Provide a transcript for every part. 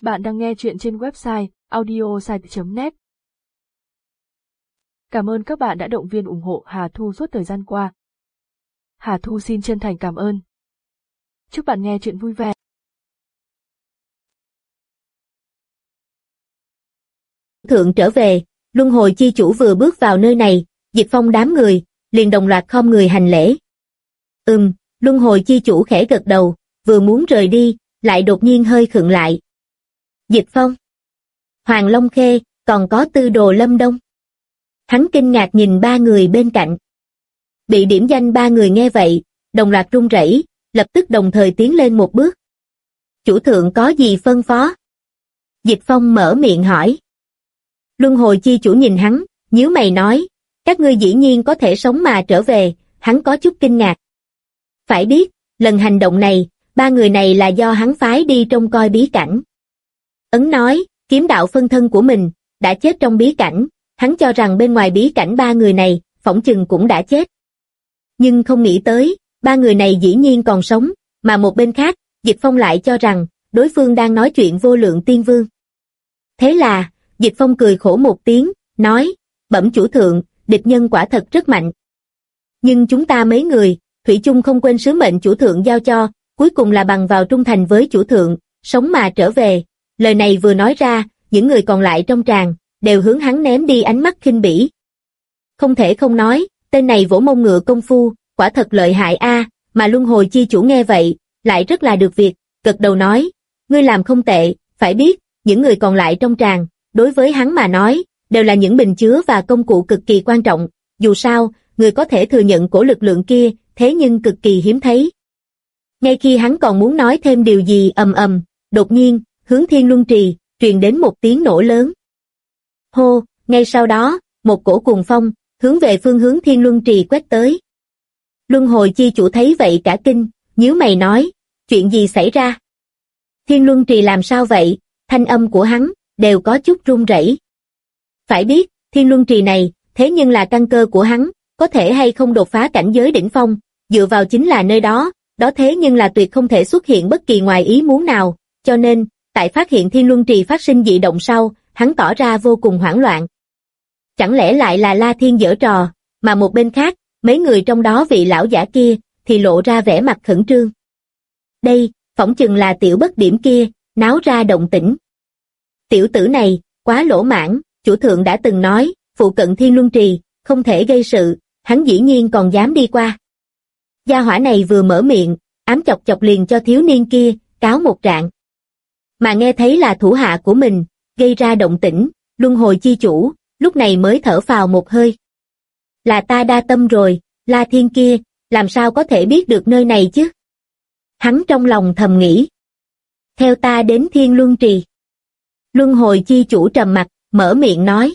Bạn đang nghe chuyện trên website audiosite.net. Cảm ơn các bạn đã động viên ủng hộ Hà Thu suốt thời gian qua. Hà Thu xin chân thành cảm ơn. Chúc bạn nghe chuyện vui vẻ. Thượng trở về, luân hồi chi chủ vừa bước vào nơi này, Dịch Phong đám người liền đồng loạt khom người hành lễ. Luân hồi chi chủ khẽ gật đầu, vừa muốn rời đi, lại đột nhiên hơi khựng lại. Dịch Phong, Hoàng Long Khê, còn có Tư Đồ Lâm Đông. Hắn kinh ngạc nhìn ba người bên cạnh. Bị điểm danh ba người nghe vậy, đồng loạt run rẩy, lập tức đồng thời tiến lên một bước. Chủ thượng có gì phân phó? Dịch Phong mở miệng hỏi. Luân hồi chi chủ nhìn hắn, nhíu mày nói, các ngươi dĩ nhiên có thể sống mà trở về, hắn có chút kinh ngạc. Phải biết, lần hành động này, ba người này là do hắn phái đi trông coi bí cảnh. Ấn nói, kiếm đạo phân thân của mình, đã chết trong bí cảnh, hắn cho rằng bên ngoài bí cảnh ba người này, phỏng chừng cũng đã chết. Nhưng không nghĩ tới, ba người này dĩ nhiên còn sống, mà một bên khác, Dịch Phong lại cho rằng, đối phương đang nói chuyện vô lượng tiên vương. Thế là, Dịch Phong cười khổ một tiếng, nói, bẩm chủ thượng, địch nhân quả thật rất mạnh. Nhưng chúng ta mấy người, thủy chung không quên sứ mệnh chủ thượng giao cho, cuối cùng là bằng vào trung thành với chủ thượng, sống mà trở về. Lời này vừa nói ra, những người còn lại trong tràng, đều hướng hắn ném đi ánh mắt khinh bỉ. Không thể không nói, tên này vỗ mông ngựa công phu, quả thật lợi hại a. Mà luân hồi chi chủ nghe vậy, lại rất là được việc, gật đầu nói, ngươi làm không tệ, phải biết, những người còn lại trong tràng, đối với hắn mà nói, đều là những bình chứa và công cụ cực kỳ quan trọng, dù sao, người có thể thừa nhận cổ lực lượng kia, thế nhưng cực kỳ hiếm thấy. Ngay khi hắn còn muốn nói thêm điều gì đột nhiên, hướng Thiên Luân Trì, truyền đến một tiếng nổ lớn. Hô, ngay sau đó, một cổ cuồng phong, hướng về phương hướng Thiên Luân Trì quét tới. Luân hồi chi chủ thấy vậy cả kinh, nhíu mày nói, chuyện gì xảy ra? Thiên Luân Trì làm sao vậy? Thanh âm của hắn, đều có chút run rẩy. Phải biết, Thiên Luân Trì này, thế nhưng là căn cơ của hắn, có thể hay không đột phá cảnh giới đỉnh phong, dựa vào chính là nơi đó, đó thế nhưng là tuyệt không thể xuất hiện bất kỳ ngoài ý muốn nào, cho nên, tại phát hiện Thiên Luân Trì phát sinh dị động sau, hắn tỏ ra vô cùng hoảng loạn. Chẳng lẽ lại là La Thiên giở trò, mà một bên khác, mấy người trong đó vị lão giả kia, thì lộ ra vẻ mặt khẩn trương. Đây, phỏng chừng là tiểu bất điểm kia, náo ra động tĩnh. Tiểu tử này, quá lỗ mãng, chủ thượng đã từng nói, phụ cận Thiên Luân Trì, không thể gây sự, hắn dĩ nhiên còn dám đi qua. Gia hỏa này vừa mở miệng, ám chọc chọc liền cho thiếu niên kia, cáo một trạng. Mà nghe thấy là thủ hạ của mình, gây ra động tĩnh, luân hồi chi chủ, lúc này mới thở phào một hơi. Là ta đa tâm rồi, La Thiên kia, làm sao có thể biết được nơi này chứ? Hắn trong lòng thầm nghĩ. Theo ta đến Thiên Luân Trì. Luân hồi chi chủ trầm mặt, mở miệng nói.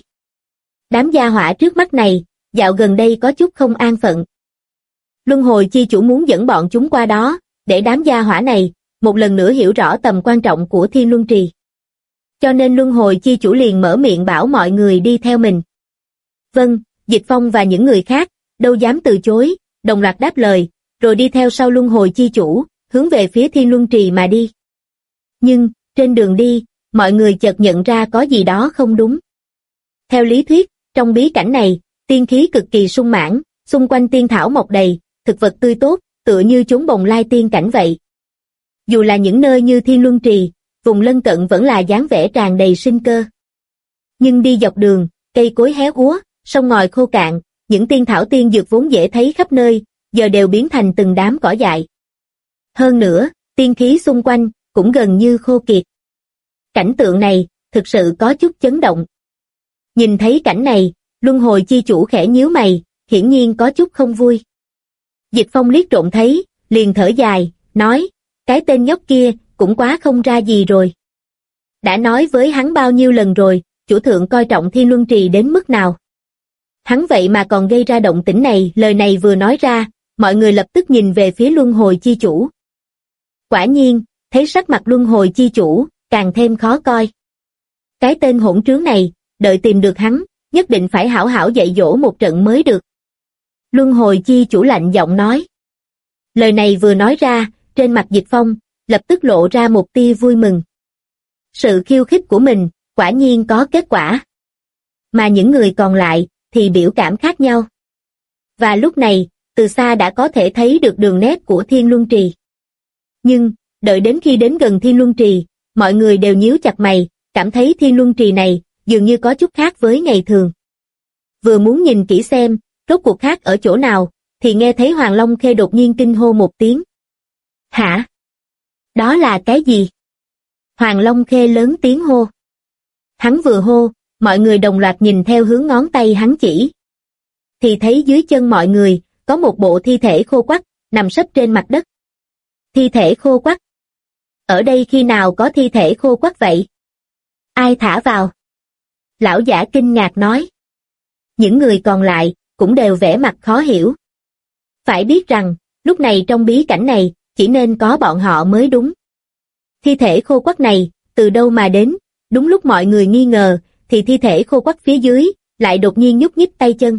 Đám gia hỏa trước mắt này, dạo gần đây có chút không an phận. Luân hồi chi chủ muốn dẫn bọn chúng qua đó, để đám gia hỏa này, một lần nữa hiểu rõ tầm quan trọng của Thiên Luân Trì. Cho nên luân hồi chi chủ liền mở miệng bảo mọi người đi theo mình. Vâng, Dịch Phong và những người khác, đâu dám từ chối, đồng loạt đáp lời, rồi đi theo sau luân hồi chi chủ, hướng về phía Thiên Luân Trì mà đi. Nhưng, trên đường đi, mọi người chợt nhận ra có gì đó không đúng. Theo lý thuyết, trong bí cảnh này, tiên khí cực kỳ sung mãn, xung quanh tiên thảo mọc đầy, thực vật tươi tốt, tựa như chốn bồng lai tiên cảnh vậy. Dù là những nơi như Thiên Luân Trì, vùng lân cận vẫn là dáng vẻ tràn đầy sinh cơ. Nhưng đi dọc đường, cây cối héo úa, sông ngòi khô cạn, những tiên thảo tiên dược vốn dễ thấy khắp nơi, giờ đều biến thành từng đám cỏ dại. Hơn nữa, tiên khí xung quanh, cũng gần như khô kiệt. Cảnh tượng này, thực sự có chút chấn động. Nhìn thấy cảnh này, luân hồi chi chủ khẽ nhíu mày, hiển nhiên có chút không vui. Dịch Phong liếc trộm thấy, liền thở dài, nói, cái tên nhóc kia, cũng quá không ra gì rồi. Đã nói với hắn bao nhiêu lần rồi, chủ thượng coi trọng Thiên Luân Trì đến mức nào. Hắn vậy mà còn gây ra động tĩnh này, lời này vừa nói ra, mọi người lập tức nhìn về phía luân hồi chi chủ. Quả nhiên, thấy sắc mặt luân hồi chi chủ, càng thêm khó coi. Cái tên hỗn trướng này, đợi tìm được hắn, nhất định phải hảo hảo dạy dỗ một trận mới được. Luân hồi chi chủ lạnh giọng nói. Lời này vừa nói ra, trên mặt Dịch Phong, lập tức lộ ra một tia vui mừng. Sự khiêu khích của mình, quả nhiên có kết quả. Mà những người còn lại, thì biểu cảm khác nhau. Và lúc này, từ xa đã có thể thấy được đường nét của Thiên Luân Trì. Nhưng, đợi đến khi đến gần Thiên Luân Trì, mọi người đều nhíu chặt mày, cảm thấy Thiên Luân Trì này, dường như có chút khác với ngày thường. Vừa muốn nhìn kỹ xem, rốt cuộc khác ở chỗ nào, thì nghe thấy Hoàng Long Khê đột nhiên kinh hô một tiếng. Hả? Đó là cái gì? Hoàng Long Khê lớn tiếng hô. Hắn vừa hô, mọi người đồng loạt nhìn theo hướng ngón tay hắn chỉ. Thì thấy dưới chân mọi người, có một bộ thi thể khô quắt, nằm sấp trên mặt đất. Thi thể khô quắt? Ở đây khi nào có thi thể khô quắt vậy? Ai thả vào? Lão giả kinh ngạc nói. Những người còn lại, cũng đều vẻ mặt khó hiểu. Phải biết rằng, lúc này trong bí cảnh này, chỉ nên có bọn họ mới đúng. Thi thể khô quắt này, từ đâu mà đến, đúng lúc mọi người nghi ngờ, thì thi thể khô quắt phía dưới, lại đột nhiên nhúc nhích tay chân.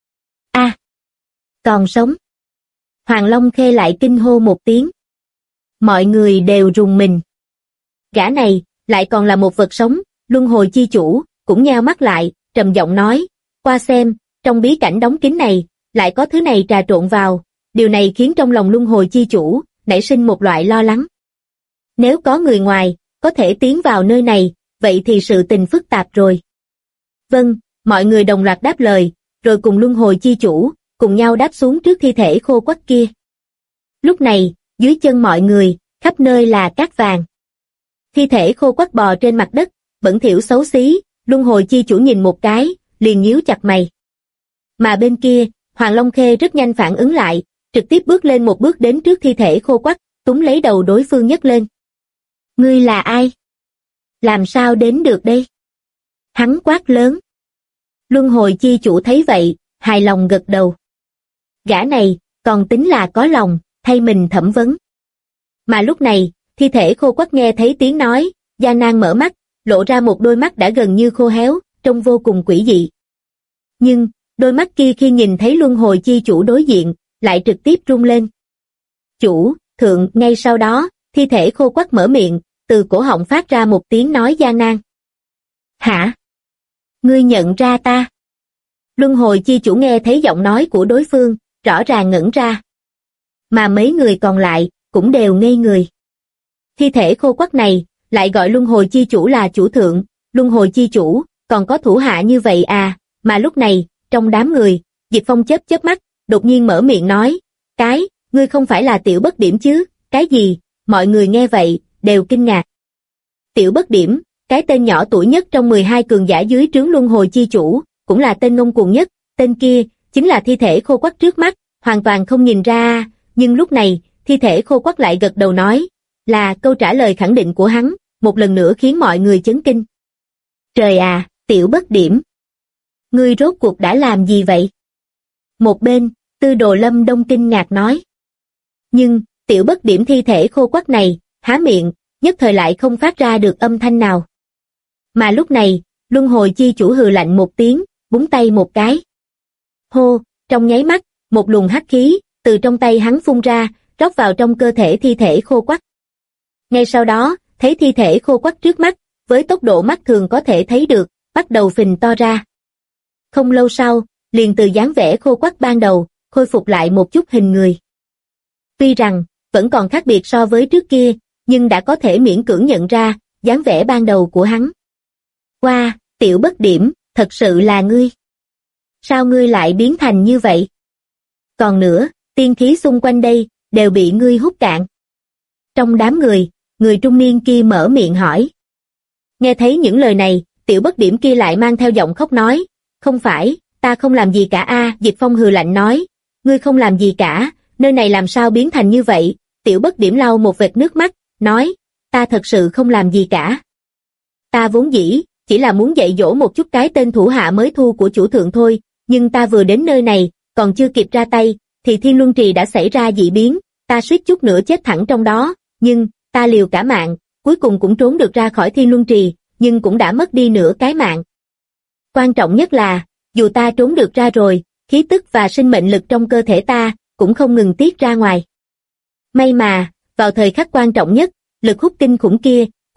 A, còn sống. Hoàng Long Khê lại kinh hô một tiếng. Mọi người đều rùng mình. Gã này, lại còn là một vật sống, luân hồi chi chủ, cũng nheo mắt lại, trầm giọng nói, qua xem, trong bí cảnh đóng kín này, lại có thứ này trà trộn vào, điều này khiến trong lòng luân hồi chi chủ, nảy sinh một loại lo lắng. Nếu có người ngoài, có thể tiến vào nơi này, vậy thì sự tình phức tạp rồi. Vâng, mọi người đồng loạt đáp lời, rồi cùng luân hồi chi chủ, cùng nhau đáp xuống trước thi thể khô quắt kia. Lúc này, dưới chân mọi người, khắp nơi là cát vàng. Thi thể khô quắt bò trên mặt đất, bẩn thỉu xấu xí, luân hồi chi chủ nhìn một cái, liền nhíu chặt mày. Mà bên kia, Hoàng Long Khê rất nhanh phản ứng lại, trực tiếp bước lên một bước đến trước thi thể khô quắt, túm lấy đầu đối phương nhấc lên. Ngươi là ai? Làm sao đến được đây? Hắn quát lớn. Luân hồi chi chủ thấy vậy, hài lòng gật đầu. Gã này, còn tính là có lòng, thay mình thẩm vấn. Mà lúc này, thi thể khô quắt nghe thấy tiếng nói, gian nan mở mắt, lộ ra một đôi mắt đã gần như khô héo, trông vô cùng quỷ dị. Nhưng, đôi mắt kia khi nhìn thấy luân hồi chi chủ đối diện, lại trực tiếp rung lên. Chủ, thượng, ngay sau đó, thi thể khô quắt mở miệng, từ cổ họng phát ra một tiếng nói gian nan. Hả? Ngươi nhận ra ta? Luân hồi chi chủ nghe thấy giọng nói của đối phương, rõ ràng ngẩn ra. Mà mấy người còn lại, cũng đều ngây người. Thi thể khô quắt này, lại gọi luân hồi chi chủ là chủ thượng, luân hồi chi chủ, còn có thủ hạ như vậy à, mà lúc này, trong đám người, Diệp Phong chớp chớp mắt, đột nhiên mở miệng nói, ngươi không phải là Tiểu Bất Điểm chứ, cái gì, mọi người nghe vậy, đều kinh ngạc. Tiểu Bất Điểm, cái tên nhỏ tuổi nhất trong 12 cường giả dưới trướng luân hồi chi chủ, cũng là tên ngông cuồng nhất, tên kia, chính là thi thể khô quắt trước mắt, hoàn toàn không nhìn ra, nhưng lúc này, thi thể khô quắt lại gật đầu nói, là câu trả lời khẳng định của hắn, một lần nữa khiến mọi người chấn kinh. Trời à, Tiểu Bất Điểm! Ngươi rốt cuộc đã làm gì vậy? Một bên, Tư Đồ Lâm Đông kinh ngạc nói. Nhưng, Tiểu Bất Điểm thi thể khô quắt này, há miệng, nhất thời lại không phát ra được âm thanh nào. Mà lúc này, luân hồi chi chủ hừ lạnh một tiếng, búng tay một cái. Hô, trong nháy mắt, một luồng hắc khí, từ trong tay hắn phun ra, rót vào trong cơ thể thi thể khô quắt. Ngay sau đó, thấy thi thể khô quắt trước mắt, với tốc độ mắt thường có thể thấy được, bắt đầu phình to ra. Không lâu sau, liền từ dáng vẻ khô quắt ban đầu, khôi phục lại một chút hình người. Tuy rằng, vẫn còn khác biệt so với trước kia, nhưng đã có thể miễn cưỡng nhận ra, dáng vẻ ban đầu của hắn. Wow, Tiểu Bất Điểm, thật sự là ngươi. Sao ngươi lại biến thành như vậy? Còn nữa, tiên khí xung quanh đây, đều bị ngươi hút cạn. Trong đám người trung niên kia mở miệng hỏi. Nghe thấy những lời này, Tiểu Bất Điểm kia lại mang theo giọng khóc nói, không phải, ta không làm gì cả a. Diệp Phong hừ lạnh nói, ngươi không làm gì cả, nơi này làm sao biến thành như vậy? Tiểu Bất Điểm lau một vệt nước mắt, nói, ta thật sự không làm gì cả. Ta vốn dĩ, chỉ là muốn dạy dỗ một chút cái tên thủ hạ mới thu của chủ thượng thôi, nhưng ta vừa đến nơi này, còn chưa kịp ra tay, thì Thiên Luân Trì đã xảy ra dị biến, ta suýt chút nữa chết thẳng trong đó, nhưng, ta liều cả mạng, cuối cùng cũng trốn được ra khỏi Thiên Luân Trì, nhưng cũng đã mất đi nửa cái mạng. Quan trọng nhất là, dù ta trốn được ra rồi, khí tức và sinh mệnh lực trong cơ thể ta, cũng không ngừng tiết ra ngoài. May mà, vào thời khắc quan trọng nhất, lực hút kinh khủng kia,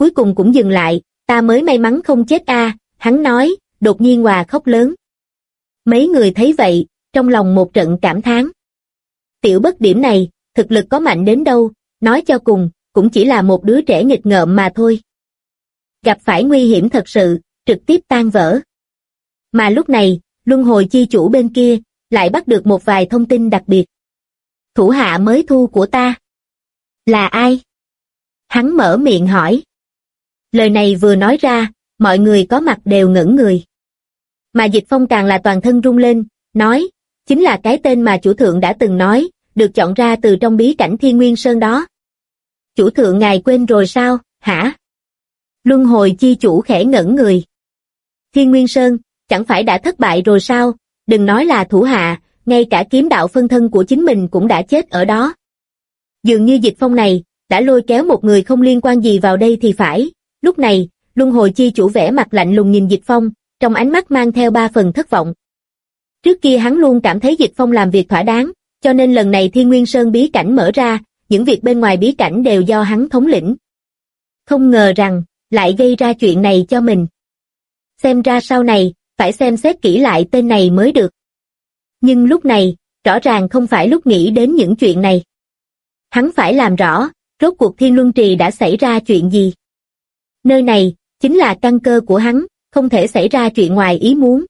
cuối cùng cũng dừng lại, ta mới may mắn không chết a, hắn nói, đột nhiên òa khóc lớn. Mấy người thấy vậy, trong lòng một trận cảm thán. Tiểu Bất Điểm này, thực lực có mạnh đến đâu, nói cho cùng, cũng chỉ là một đứa trẻ nghịch ngợm mà thôi. Gặp phải nguy hiểm thật sự, trực tiếp tan vỡ. Mà lúc này, Luân Hồi Chi Chủ bên kia, lại bắt được một vài thông tin đặc biệt. Thủ hạ mới thu của ta. Là ai? Hắn mở miệng hỏi. Lời này vừa nói ra, mọi người có mặt đều ngẩn người. Mà Dịch Phong càng là toàn thân rung lên, nói, chính là cái tên mà chủ thượng đã từng nói, được chọn ra từ trong bí cảnh Thiên Nguyên Sơn đó. Chủ thượng ngài quên rồi sao, hả? Luân Hồi Chi Chủ khẽ ngẩn người. Thiên Nguyên Sơn, chẳng phải đã thất bại rồi sao, đừng nói là thủ hạ, ngay cả kiếm đạo phân thân của chính mình cũng đã chết ở đó. Dường như Dịch Phong này, đã lôi kéo một người không liên quan gì vào đây thì phải. Lúc này, Luân Hồi Chi Chủ vẻ mặt lạnh lùng nhìn Dịch Phong, trong ánh mắt mang theo 3 phần thất vọng. Trước kia hắn luôn cảm thấy Dịch Phong làm việc thỏa đáng, cho nên lần này Thiên Nguyên Sơn bí cảnh mở ra, những việc bên ngoài bí cảnh đều do hắn thống lĩnh. Không ngờ rằng, lại gây ra chuyện này cho mình. Xem ra sau này, phải xem xét kỹ lại tên này mới được. Nhưng lúc này, rõ ràng không phải lúc nghĩ đến những chuyện này. Hắn phải làm rõ, rốt cuộc Thiên Luân Trì đã xảy ra chuyện gì. Nơi này, chính là căn cơ của hắn, không thể xảy ra chuyện ngoài ý muốn.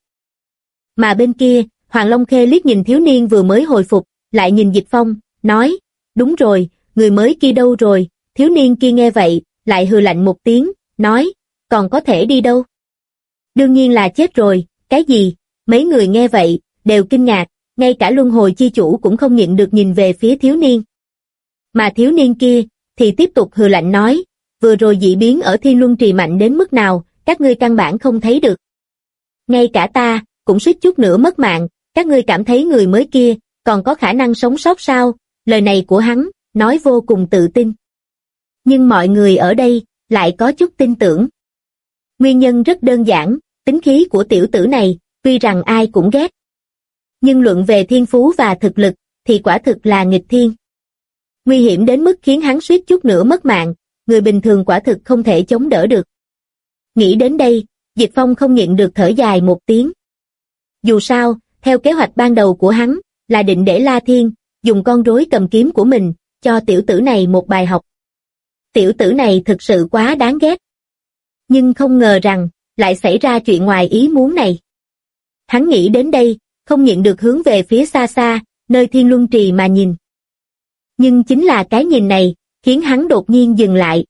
Mà bên kia, Hoàng Long Khê liếc nhìn thiếu niên vừa mới hồi phục, lại nhìn Dịch Phong, nói, đúng rồi, người mới kia đâu rồi, thiếu niên kia nghe vậy, lại hừ lạnh một tiếng, nói, còn có thể đi đâu? Đương nhiên là chết rồi, cái gì? Mấy người nghe vậy, đều kinh ngạc, ngay cả Luân Hồi Chi Chủ cũng không nhịn được nhìn về phía thiếu niên. Mà thiếu niên kia, thì tiếp tục hừ lạnh nói, vừa rồi dị biến ở Thiên Luân Trì mạnh đến mức nào, các ngươi căn bản không thấy được. Ngay cả ta, cũng suýt chút nữa mất mạng, các ngươi cảm thấy người mới kia, còn có khả năng sống sót sao? Lời này của hắn, nói vô cùng tự tin. Nhưng mọi người ở đây, lại có chút tin tưởng. Nguyên nhân rất đơn giản, tính khí của tiểu tử này, tuy rằng ai cũng ghét. Nhưng luận về thiên phú và thực lực, thì quả thực là nghịch thiên. Nguy hiểm đến mức khiến hắn suýt chút nữa mất mạng, người bình thường quả thực không thể chống đỡ được. Nghĩ đến đây, Dịch Phong không nhịn được thở dài một tiếng. Dù sao, theo kế hoạch ban đầu của hắn, là định để La Thiên, dùng con rối cầm kiếm của mình, cho tiểu tử này một bài học. Tiểu tử này thực sự quá đáng ghét. Nhưng không ngờ rằng, lại xảy ra chuyện ngoài ý muốn này. Hắn nghĩ đến đây, không nhịn được hướng về phía xa xa, nơi Thiên Luân Trì mà nhìn. Nhưng chính là cái nhìn này, khiến hắn đột nhiên dừng lại.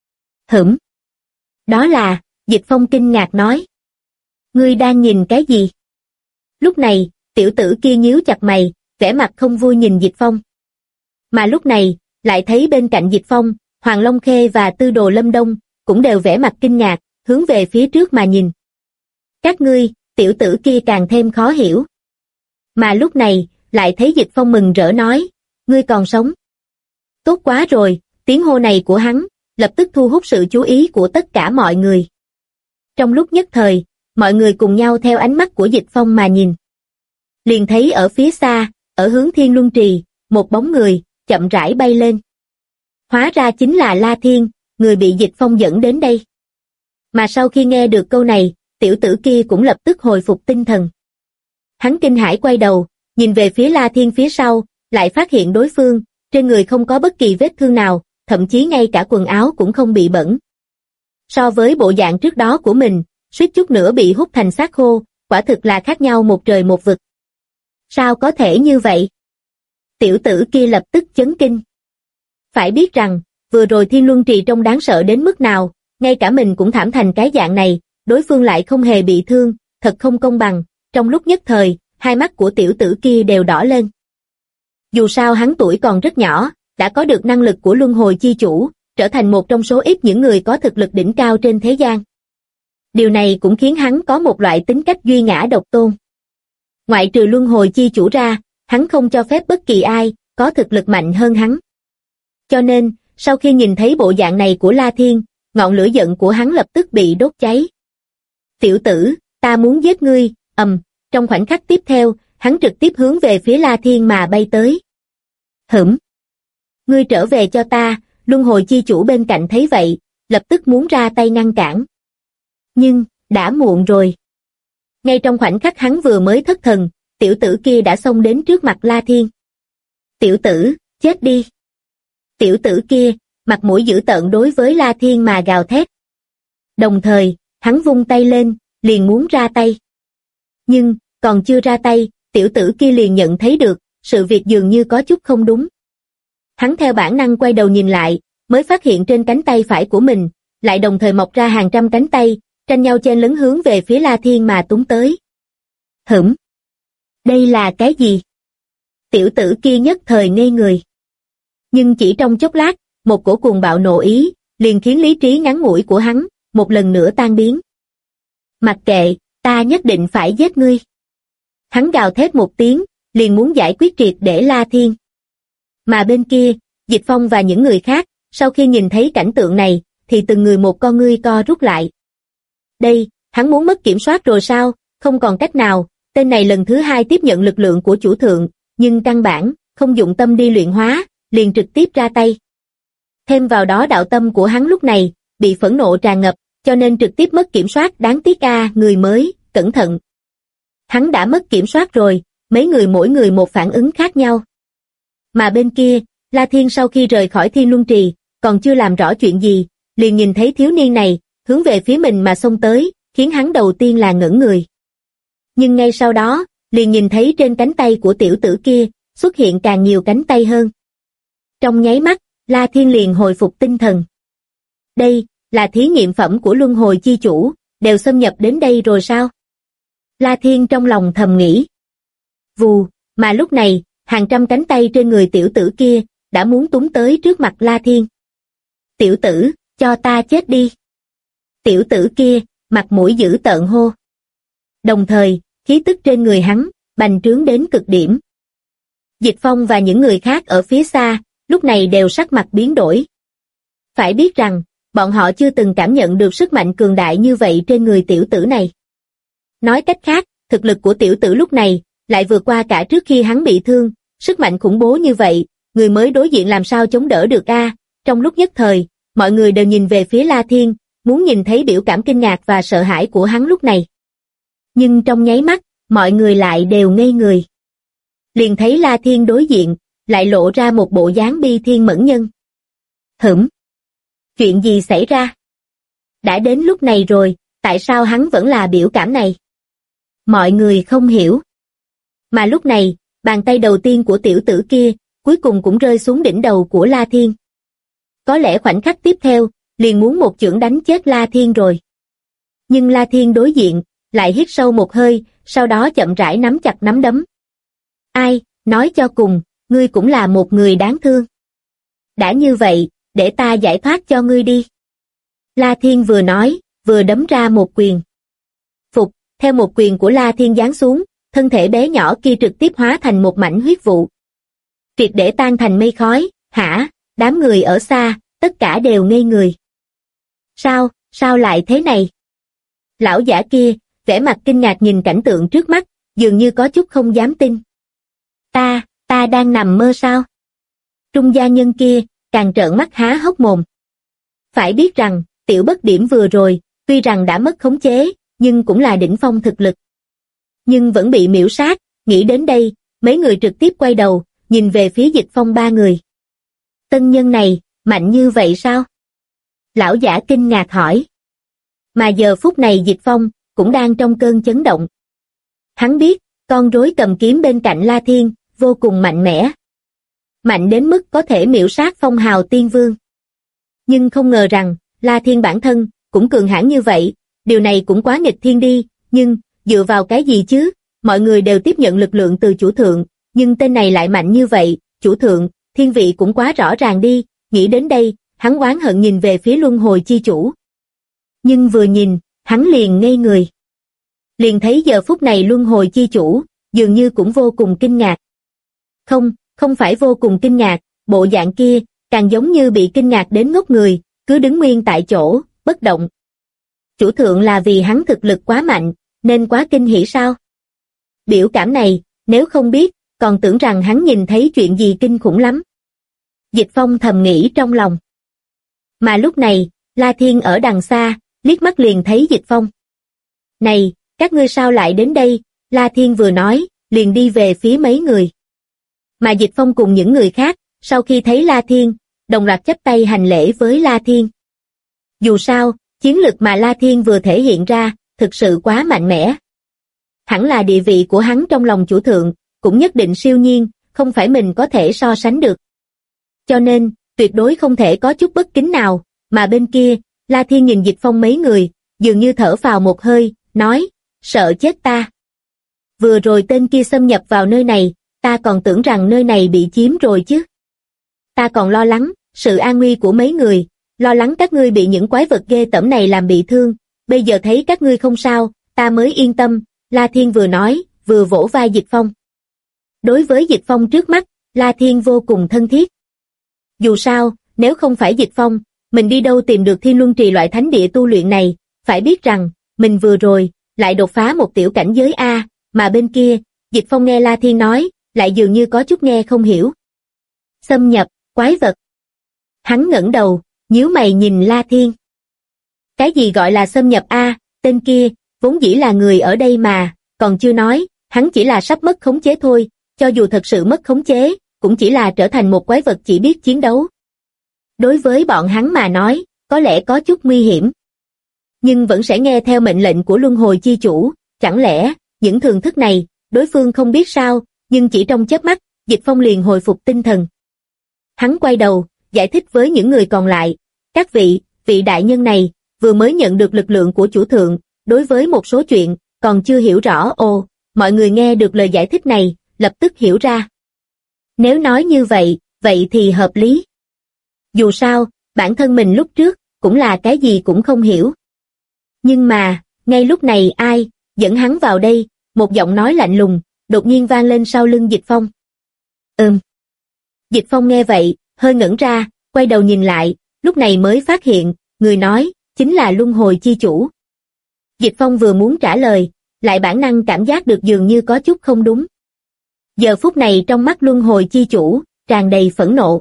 Đó là, Dịch Phong kinh ngạc nói. Ngươi đang nhìn cái gì? Lúc này, tiểu tử kia nhíu chặt mày, vẻ mặt không vui nhìn Dịch Phong. Mà lúc này, lại thấy bên cạnh Dịch Phong, Hoàng Long Khê và Tư Đồ Lâm Đông, cũng đều vẻ mặt kinh ngạc, hướng về phía trước mà nhìn. Các ngươi, tiểu tử kia càng thêm khó hiểu. Mà lúc này, lại thấy Dịch Phong mừng rỡ nói, ngươi còn sống. Tốt quá rồi, tiếng hô này của hắn, lập tức thu hút sự chú ý của tất cả mọi người. Trong lúc nhất thời, mọi người cùng nhau theo ánh mắt của Dịch Phong mà nhìn. Liền thấy ở phía xa, ở hướng Thiên Luân Trì, một bóng người, chậm rãi bay lên. Hóa ra chính là La Thiên, người bị Dịch Phong dẫn đến đây. Mà sau khi nghe được câu này, tiểu tử kia cũng lập tức hồi phục tinh thần. Hắn kinh hãi quay đầu, nhìn về phía La Thiên phía sau, lại phát hiện đối phương, trên người không có bất kỳ vết thương nào, thậm chí ngay cả quần áo cũng không bị bẩn. So với bộ dạng trước đó của mình, suýt chút nữa bị hút thành xác khô, quả thực là khác nhau một trời một vực. Sao có thể như vậy? Tiểu tử kia lập tức chấn kinh. Phải biết rằng, vừa rồi Thiên Luân Trì trông đáng sợ đến mức nào, ngay cả mình cũng thảm thành cái dạng này, đối phương lại không hề bị thương, thật không công bằng. Trong lúc nhất thời, hai mắt của tiểu tử kia đều đỏ lên. Dù sao hắn tuổi còn rất nhỏ, đã có được năng lực của Luân Hồi Chi Chủ, trở thành một trong số ít những người có thực lực đỉnh cao trên thế gian. Điều này cũng khiến hắn có một loại tính cách duy ngã độc tôn. Ngoại trừ Luân Hồi Chi Chủ ra, hắn không cho phép bất kỳ ai có thực lực mạnh hơn hắn. Cho nên, sau khi nhìn thấy bộ dạng này của La Thiên, ngọn lửa giận của hắn lập tức bị đốt cháy. Tiểu tử, ta muốn giết ngươi, trong khoảnh khắc tiếp theo, hắn trực tiếp hướng về phía La Thiên mà bay tới. Ngươi trở về cho ta, Luân Hồi Chi Chủ bên cạnh thấy vậy, lập tức muốn ra tay ngăn cản. Nhưng, đã muộn rồi. Ngay trong khoảnh khắc hắn vừa mới thất thần, tiểu tử kia đã xông đến trước mặt La Thiên. Tiểu tử, chết đi. Tiểu tử kia, mặt mũi dữ tợn đối với La Thiên mà gào thét. Đồng thời, hắn vung tay lên, liền muốn ra tay. Nhưng, còn chưa ra tay, tiểu tử kia liền nhận thấy được, sự việc dường như có chút không đúng. Hắn theo bản năng quay đầu nhìn lại, mới phát hiện trên cánh tay phải của mình, lại đồng thời mọc ra hàng trăm cánh tay, tranh nhau chen lấn hướng về phía La Thiên mà túng tới. Đây là cái gì? Tiểu tử kia nhất thời ngây người. Nhưng chỉ trong chốc lát, một cổ cuồng bạo nộ ý, liền khiến lý trí ngắn ngủi của hắn, một lần nữa tan biến. Mặc kệ, ta nhất định phải giết ngươi. Hắn gào thét một tiếng, liền muốn giải quyết triệt để La Thiên. Mà bên kia, Dịch Phong và những người khác, sau khi nhìn thấy cảnh tượng này, thì từng người một con ngươi co rút lại. Đây, hắn muốn mất kiểm soát rồi sao? Không còn cách nào, tên này lần thứ hai tiếp nhận lực lượng của chủ thượng, nhưng căn bản, không dụng tâm đi luyện hóa, liền trực tiếp ra tay. Thêm vào đó đạo tâm của hắn lúc này, bị phẫn nộ tràn ngập, cho nên trực tiếp mất kiểm soát. Đáng tiếc người mới, cẩn thận. Hắn đã mất kiểm soát rồi, mấy người mỗi người một phản ứng khác nhau. Mà bên kia, La Thiên sau khi rời khỏi Thiên Luân Trì, còn chưa làm rõ chuyện gì, liền nhìn thấy thiếu niên này, hướng về phía mình mà xông tới, khiến hắn đầu tiên là ngẩn người. Nhưng ngay sau đó, liền nhìn thấy trên cánh tay của tiểu tử kia, xuất hiện càng nhiều cánh tay hơn. Trong nháy mắt, La Thiên liền hồi phục tinh thần. Đây, là thí nghiệm phẩm của Luân Hồi Chi Chủ, đều xâm nhập đến đây rồi sao? La Thiên trong lòng thầm nghĩ. Vù, mà lúc này, hàng trăm cánh tay trên người tiểu tử kia, đã muốn túng tới trước mặt La Thiên. Tiểu tử, cho ta chết đi. Tiểu tử kia, mặt mũi dữ tợn hô. Đồng thời, khí tức trên người hắn, bành trướng đến cực điểm. Dịch Phong và những người khác ở phía xa, lúc này đều sắc mặt biến đổi. Phải biết rằng, bọn họ chưa từng cảm nhận được sức mạnh cường đại như vậy trên người tiểu tử này. Nói cách khác, thực lực của tiểu tử lúc này, lại vượt qua cả trước khi hắn bị thương, sức mạnh khủng bố như vậy, người mới đối diện làm sao chống đỡ được Trong lúc nhất thời, mọi người đều nhìn về phía La Thiên, muốn nhìn thấy biểu cảm kinh ngạc và sợ hãi của hắn lúc này. Nhưng trong nháy mắt, mọi người lại đều ngây người. Liền thấy La Thiên đối diện, lại lộ ra một bộ dáng bi thiên mẫn nhân. Chuyện gì xảy ra? Đã đến lúc này rồi, tại sao hắn vẫn là biểu cảm này? Mọi người không hiểu. Mà lúc này, bàn tay đầu tiên của tiểu tử kia, cuối cùng cũng rơi xuống đỉnh đầu của La Thiên. Có lẽ khoảnh khắc tiếp theo, liền muốn một chưởng đánh chết La Thiên rồi. Nhưng La Thiên đối diện, lại hít sâu một hơi, sau đó chậm rãi nắm chặt nắm đấm. Ai, nói cho cùng, ngươi cũng là một người đáng thương. Đã như vậy, để ta giải thoát cho ngươi đi. La Thiên vừa nói, vừa đấm ra một quyền. Phục, theo một quyền của La Thiên giáng xuống, thân thể bé nhỏ kia trực tiếp hóa thành một mảnh huyết vụ. Triệt để tan thành mây khói, đám người ở xa, tất cả đều ngây người. Sao lại thế này? Lão giả kia, vẻ mặt kinh ngạc nhìn cảnh tượng trước mắt, dường như có chút không dám tin. Ta đang nằm mơ sao? Trung gia nhân kia, càng trợn mắt há hốc mồm. Phải biết rằng, tiểu bất điểm vừa rồi, tuy rằng đã mất khống chế, nhưng cũng là đỉnh phong thực lực. Nhưng vẫn bị miễu sát, nghĩ đến đây, mấy người trực tiếp quay đầu, nhìn về phía Dịch Phong ba người. Tân nhân này, mạnh như vậy sao? Lão giả kinh ngạc hỏi. Mà giờ phút này Dịch Phong, cũng đang trong cơn chấn động. Hắn biết, con rối cầm kiếm bên cạnh La Thiên, vô cùng mạnh mẽ. Mạnh đến mức có thể miễu sát phong hào tiên vương. Nhưng không ngờ rằng, La Thiên bản thân, cũng cường hãn như vậy, điều này cũng quá nghịch thiên đi, nhưng, dựa vào cái gì chứ, mọi người đều tiếp nhận lực lượng từ chủ thượng, nhưng tên này lại mạnh như vậy, chủ thượng, thiên vị cũng quá rõ ràng đi, nghĩ đến đây, hắn oán hận nhìn về phía Luân Hồi Chi Chủ. Nhưng vừa nhìn, hắn liền ngây người. Liền thấy giờ phút này Luân Hồi Chi Chủ, dường như cũng vô cùng kinh ngạc. Không phải vô cùng kinh ngạc, bộ dạng kia, càng giống như bị kinh ngạc đến ngốc người, cứ đứng nguyên tại chỗ, bất động. Chủ thượng là vì hắn thực lực quá mạnh, nên quá kinh hỉ sao? Biểu cảm này, nếu không biết, còn tưởng rằng hắn nhìn thấy chuyện gì kinh khủng lắm. Dịch Phong thầm nghĩ trong lòng. Mà lúc này, La Thiên ở đằng xa, liếc mắt liền thấy Dịch Phong. Này, các ngươi sao lại đến đây? La Thiên vừa nói, liền đi về phía mấy người. Mà Dịch Phong cùng những người khác, sau khi thấy La Thiên, đồng loạt chắp tay hành lễ với La Thiên. Dù sao, chiến lực mà La Thiên vừa thể hiện ra, thực sự quá mạnh mẽ. Hẳn là địa vị của hắn trong lòng chủ thượng, cũng nhất định siêu nhiên, không phải mình có thể so sánh được. Cho nên, tuyệt đối không thể có chút bất kính nào, mà bên kia, La Thiên nhìn Dịch Phong mấy người, dường như thở phào một hơi, nói, sợ chết ta. Vừa rồi tên kia xâm nhập vào nơi này, ta còn tưởng rằng nơi này bị chiếm rồi chứ. Ta còn lo lắng, sự an nguy của mấy người, lo lắng các ngươi bị những quái vật ghê tởm này làm bị thương, bây giờ thấy các ngươi không sao, ta mới yên tâm, La Thiên vừa nói, vừa vỗ vai Dịch Phong. Đối với Dịch Phong trước mắt, La Thiên vô cùng thân thiết. Dù sao, nếu không phải Dịch Phong, mình đi đâu tìm được Thiên Luân Trì loại thánh địa tu luyện này, phải biết rằng, mình vừa rồi, lại đột phá một tiểu cảnh giới A, mà bên kia, Dịch Phong nghe La Thiên nói, lại dường như có chút nghe không hiểu. Xâm nhập, quái vật. Hắn ngẩng đầu, nhíu mày nhìn La Thiên. Cái gì gọi là xâm nhập A, tên kia, vốn dĩ là người ở đây mà, còn chưa nói, hắn chỉ là sắp mất khống chế thôi, cho dù thật sự mất khống chế, cũng chỉ là trở thành một quái vật chỉ biết chiến đấu. Đối với bọn hắn mà nói, có lẽ có chút nguy hiểm. Nhưng vẫn sẽ nghe theo mệnh lệnh của luân hồi chi chủ, chẳng lẽ, những thường thức này, đối phương không biết sao, nhưng chỉ trong chớp mắt, Dịch Phong liền hồi phục tinh thần. Hắn quay đầu, giải thích với những người còn lại, các vị đại nhân này, vừa mới nhận được lực lượng của chủ thượng, đối với một số chuyện, còn chưa hiểu rõ. Ồ, mọi người nghe được lời giải thích này, lập tức hiểu ra. Nếu nói như vậy, vậy thì hợp lý. Dù sao, bản thân mình lúc trước, cũng là cái gì cũng không hiểu. Nhưng mà, ngay lúc này ai, dẫn hắn vào đây, một giọng nói lạnh lùng, đột nhiên vang lên sau lưng Dịch Phong. Dịch Phong nghe vậy, hơi ngẩn ra, quay đầu nhìn lại, lúc này mới phát hiện, người nói, chính là luân hồi chi chủ. Dịch Phong vừa muốn trả lời, lại bản năng cảm giác được dường như có chút không đúng. Giờ phút này trong mắt luân hồi chi chủ, tràn đầy phẫn nộ.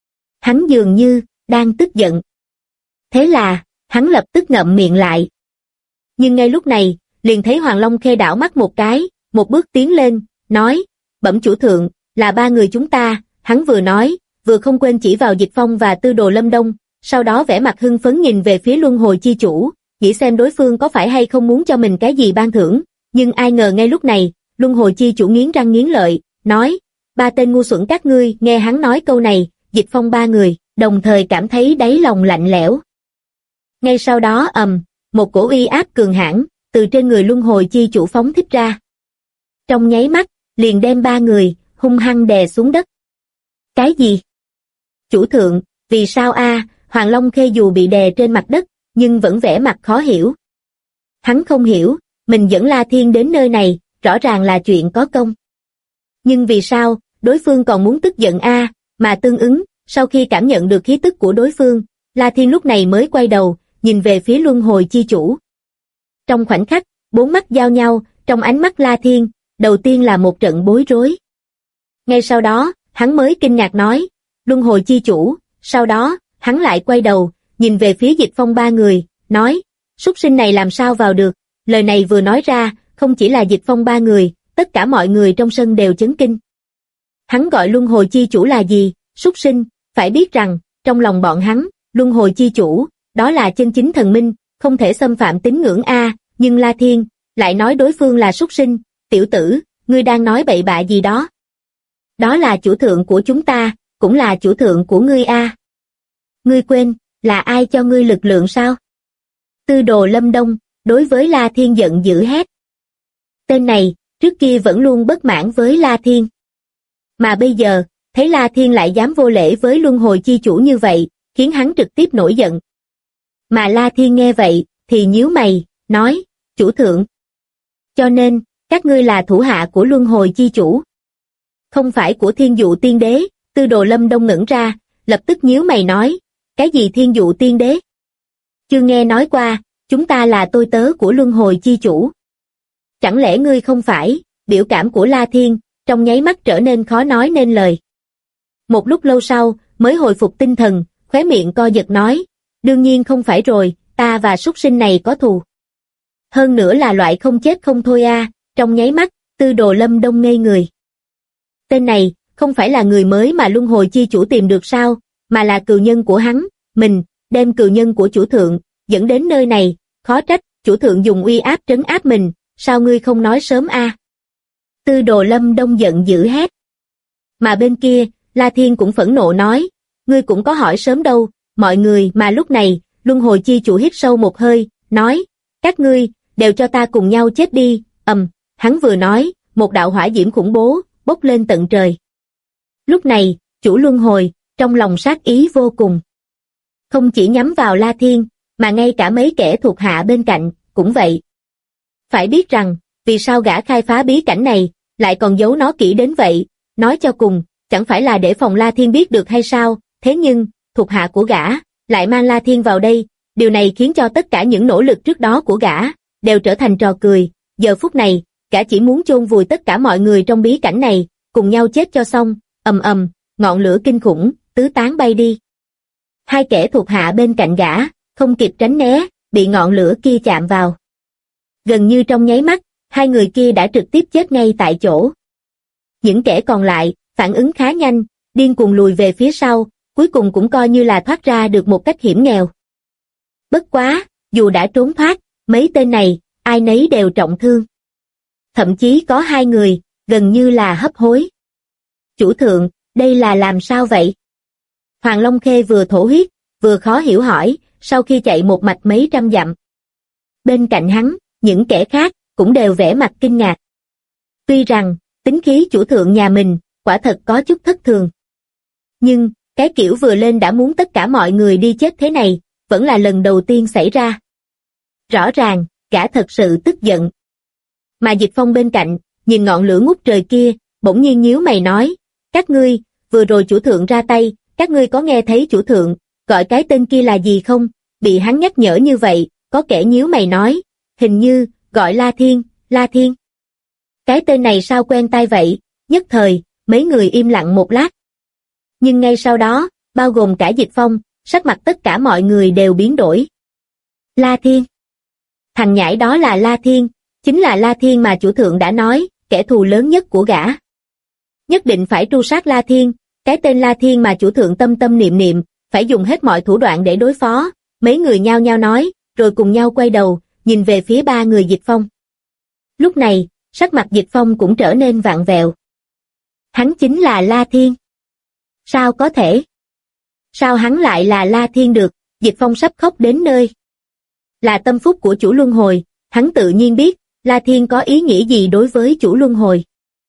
Hắn dường như, đang tức giận. Thế là, hắn lập tức ngậm miệng lại. Nhưng ngay lúc này, liền thấy Hoàng Long Khê đảo mắt một cái, một bước tiến lên, nói, bẩm chủ thượng, là ba người chúng ta. Hắn vừa nói, vừa không quên chỉ vào Dịch Phong và Tư Đồ Lâm Đông, sau đó vẻ mặt hưng phấn nhìn về phía luân hồi chi chủ, nghĩ xem đối phương có phải hay không muốn cho mình cái gì ban thưởng, nhưng ai ngờ ngay lúc này, luân hồi chi chủ nghiến răng nghiến lợi, nói, ba tên ngu xuẩn các ngươi. Nghe hắn nói câu này, Dịch Phong ba người, đồng thời cảm thấy đáy lòng lạnh lẽo. Ngay sau đó một cổ uy áp cường hãn, từ trên người luân hồi chi chủ phóng thích ra. Trong nháy mắt, liền đem ba người, hung hăng đè xuống đất. Cái gì? Chủ thượng, vì sao a? Hoàng Long Khê dù bị đè trên mặt đất, nhưng vẫn vẻ mặt khó hiểu. Hắn không hiểu, mình dẫn La Thiên đến nơi này, rõ ràng là chuyện có công. Nhưng vì sao, đối phương còn muốn tức giận a? Mà tương ứng, sau khi cảm nhận được khí tức của đối phương, La Thiên lúc này mới quay đầu, nhìn về phía luân hồi chi chủ. Trong khoảnh khắc, bốn mắt giao nhau, trong ánh mắt La Thiên, đầu tiên là một trận bối rối. Ngay sau đó, hắn mới kinh ngạc nói, luân hồi chi chủ, sau đó, hắn lại quay đầu, nhìn về phía Dịch Phong ba người, nói, súc sinh này làm sao vào được. Lời này vừa nói ra, không chỉ là Dịch Phong ba người, tất cả mọi người trong sân đều chấn kinh. Hắn gọi luân hồi chi chủ là gì? Súc sinh, phải biết rằng, trong lòng bọn hắn, luân hồi chi chủ, đó là chân chính thần minh, không thể xâm phạm tín ngưỡng a. Nhưng La Thiên, lại nói đối phương là súc sinh, tiểu tử, ngươi đang nói bậy bạ gì đó? Đó là chủ thượng của chúng ta, cũng là chủ thượng của ngươi a. Ngươi quên, là ai cho ngươi lực lượng sao? Tư Đồ Lâm Đông, đối với La Thiên giận dữ hét. Tên này, trước kia vẫn luôn bất mãn với La Thiên. Mà bây giờ, thấy La Thiên lại dám vô lễ với luân hồi chi chủ như vậy, khiến hắn trực tiếp nổi giận. Mà La Thiên nghe vậy, thì nhíu mày, nói, chủ thượng. Cho nên, các ngươi là thủ hạ của luân hồi chi chủ. Không phải của Thiên Dụ Tiên Đế. Tư Đồ Lâm Đông ngẩn ra, lập tức nhíu mày nói, cái gì Thiên Dụ Tiên Đế? Chưa nghe nói qua, chúng ta là tôi tớ của luân hồi chi chủ. Chẳng lẽ ngươi không phải? Biểu cảm của La Thiên, trong nháy mắt trở nên khó nói nên lời. Một lúc lâu sau, mới hồi phục tinh thần, khóe miệng co giật nói, đương nhiên không phải rồi, ta và súc sinh này có thù. Hơn nữa là loại không chết không thôi a. Trong nháy mắt, Tư Đồ Lâm Đông ngây người. Tên này, không phải là người mới mà luân hồi chi chủ tìm được sao, mà là cừu nhân của hắn, mình, đem cừu nhân của chủ thượng, dẫn đến nơi này, khó trách, chủ thượng dùng uy áp trấn áp mình, sao ngươi không nói sớm a? Tư Đồ Lâm Đông giận dữ hét. Mà bên kia, La Thiên cũng phẫn nộ nói, ngươi cũng có hỏi sớm đâu, mọi người. Mà lúc này, luân hồi chi chủ hít sâu một hơi, nói, các ngươi, đều cho ta cùng nhau chết đi. Hắn vừa nói, một đạo hỏa diễm khủng bố, bốc lên tận trời. Lúc này, chủ luân hồi, trong lòng sát ý vô cùng. Không chỉ nhắm vào La Thiên, mà ngay cả mấy kẻ thuộc hạ bên cạnh, cũng vậy. Phải biết rằng, vì sao gã khai phá bí cảnh này, lại còn giấu nó kỹ đến vậy, nói cho cùng, chẳng phải là để phòng La Thiên biết được hay sao, thế nhưng, thuộc hạ của gã, lại mang La Thiên vào đây, điều này khiến cho tất cả những nỗ lực trước đó của gã, đều trở thành trò cười, giờ phút này, gã chỉ muốn chôn vùi tất cả mọi người trong bí cảnh này, cùng nhau chết cho xong, ngọn lửa kinh khủng, tứ tán bay đi. Hai kẻ thuộc hạ bên cạnh gã, không kịp tránh né, bị ngọn lửa kia chạm vào. Gần như trong nháy mắt, hai người kia đã trực tiếp chết ngay tại chỗ. Những kẻ còn lại, phản ứng khá nhanh, điên cuồng lùi về phía sau, cuối cùng cũng coi như là thoát ra được một cách hiểm nghèo. Bất quá, dù đã trốn thoát, mấy tên này, ai nấy đều trọng thương. Thậm chí có hai người, gần như là hấp hối. Chủ thượng, đây là làm sao vậy? Hoàng Long Khê vừa thổ huyết, vừa khó hiểu hỏi, sau khi chạy một mạch mấy trăm dặm. Bên cạnh hắn, những kẻ khác, cũng đều vẻ mặt kinh ngạc. Tuy rằng, tính khí chủ thượng nhà mình, quả thật có chút thất thường. Nhưng, cái kiểu vừa lên đã muốn tất cả mọi người đi chết thế này, vẫn là lần đầu tiên xảy ra. Rõ ràng, gã thật sự tức giận. Mà Dịch Phong bên cạnh, nhìn ngọn lửa ngút trời kia, bỗng nhiên nhíu mày nói, các ngươi, vừa rồi chủ thượng ra tay, các ngươi có nghe thấy chủ thượng, gọi cái tên kia là gì không? Bị hắn nhắc nhở như vậy, có kẻ nhíu mày nói, hình như, gọi La Thiên, La Thiên. Cái tên này sao quen tai vậy? Nhất thời, mấy người im lặng một lát. Nhưng ngay sau đó, bao gồm cả Dịch Phong, sắc mặt tất cả mọi người đều biến đổi. La Thiên. Thằng nhãi đó là La Thiên, chính là La Thiên mà chủ thượng đã nói, kẻ thù lớn nhất của gã. Nhất định phải tru sát La Thiên, cái tên La Thiên mà chủ thượng tâm tâm niệm niệm, phải dùng hết mọi thủ đoạn để đối phó. Mấy người nhao nhao nói, rồi cùng nhau quay đầu, nhìn về phía ba người Dịch Phong. Lúc này, sắc mặt Dịch Phong cũng trở nên vặn vẹo. Hắn chính là La Thiên. Sao có thể? Sao hắn lại là La Thiên được? Dịch Phong sắp khóc đến nơi. Là tâm phúc của chủ luân hồi, hắn tự nhiên biết, La Thiên có ý nghĩa gì đối với chủ luân hồi.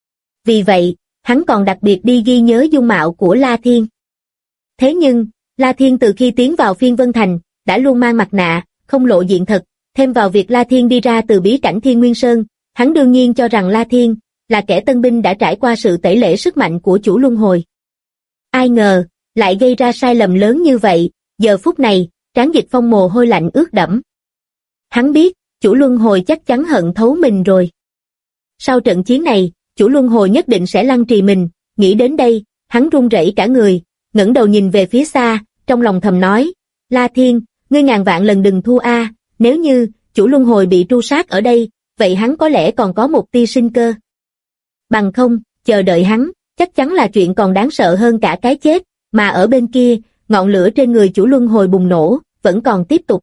Vì vậy, hắn còn đặc biệt đi ghi nhớ dung mạo của La Thiên. Thế nhưng, La Thiên từ khi tiến vào Phiên Vân Thành, đã luôn mang mặt nạ, không lộ diện thật, thêm vào việc La Thiên đi ra từ bí cảnh Thiên Nguyên Sơn, hắn đương nhiên cho rằng La Thiên là kẻ tân binh đã trải qua sự tẩy lễ sức mạnh của chủ luân hồi. Ai ngờ, lại gây ra sai lầm lớn như vậy, giờ phút này, trán Dịch Phong mồ hôi lạnh ướt đẫm. Hắn biết, chủ luân hồi chắc chắn hận thấu mình rồi. Sau trận chiến này, chủ luân hồi nhất định sẽ lăng trì mình, nghĩ đến đây, hắn run rẩy cả người, ngẩng đầu nhìn về phía xa, trong lòng thầm nói, La Thiên, ngươi ngàn vạn lần đừng thua a, nếu như, chủ luân hồi bị tru sát ở đây, vậy hắn có lẽ còn có một tia sinh cơ. Bằng không, chờ đợi hắn, chắc chắn là chuyện còn đáng sợ hơn cả cái chết, mà ở bên kia, ngọn lửa trên người chủ luân hồi bùng nổ, vẫn còn tiếp tục.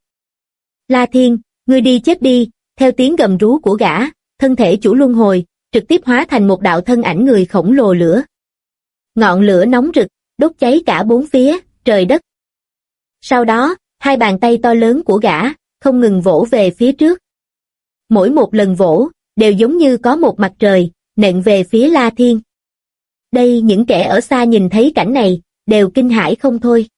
La Thiên, ngươi đi chết đi, theo tiếng gầm rú của gã, thân thể chủ luân hồi, trực tiếp hóa thành một đạo thân ảnh người khổng lồ lửa. Ngọn lửa nóng rực, đốt cháy cả bốn phía, trời đất. Sau đó, hai bàn tay to lớn của gã, không ngừng vỗ về phía trước. Mỗi một lần vỗ, đều giống như có một mặt trời, nện về phía La Thiên. Đây những kẻ ở xa nhìn thấy cảnh này, đều kinh hãi không thôi.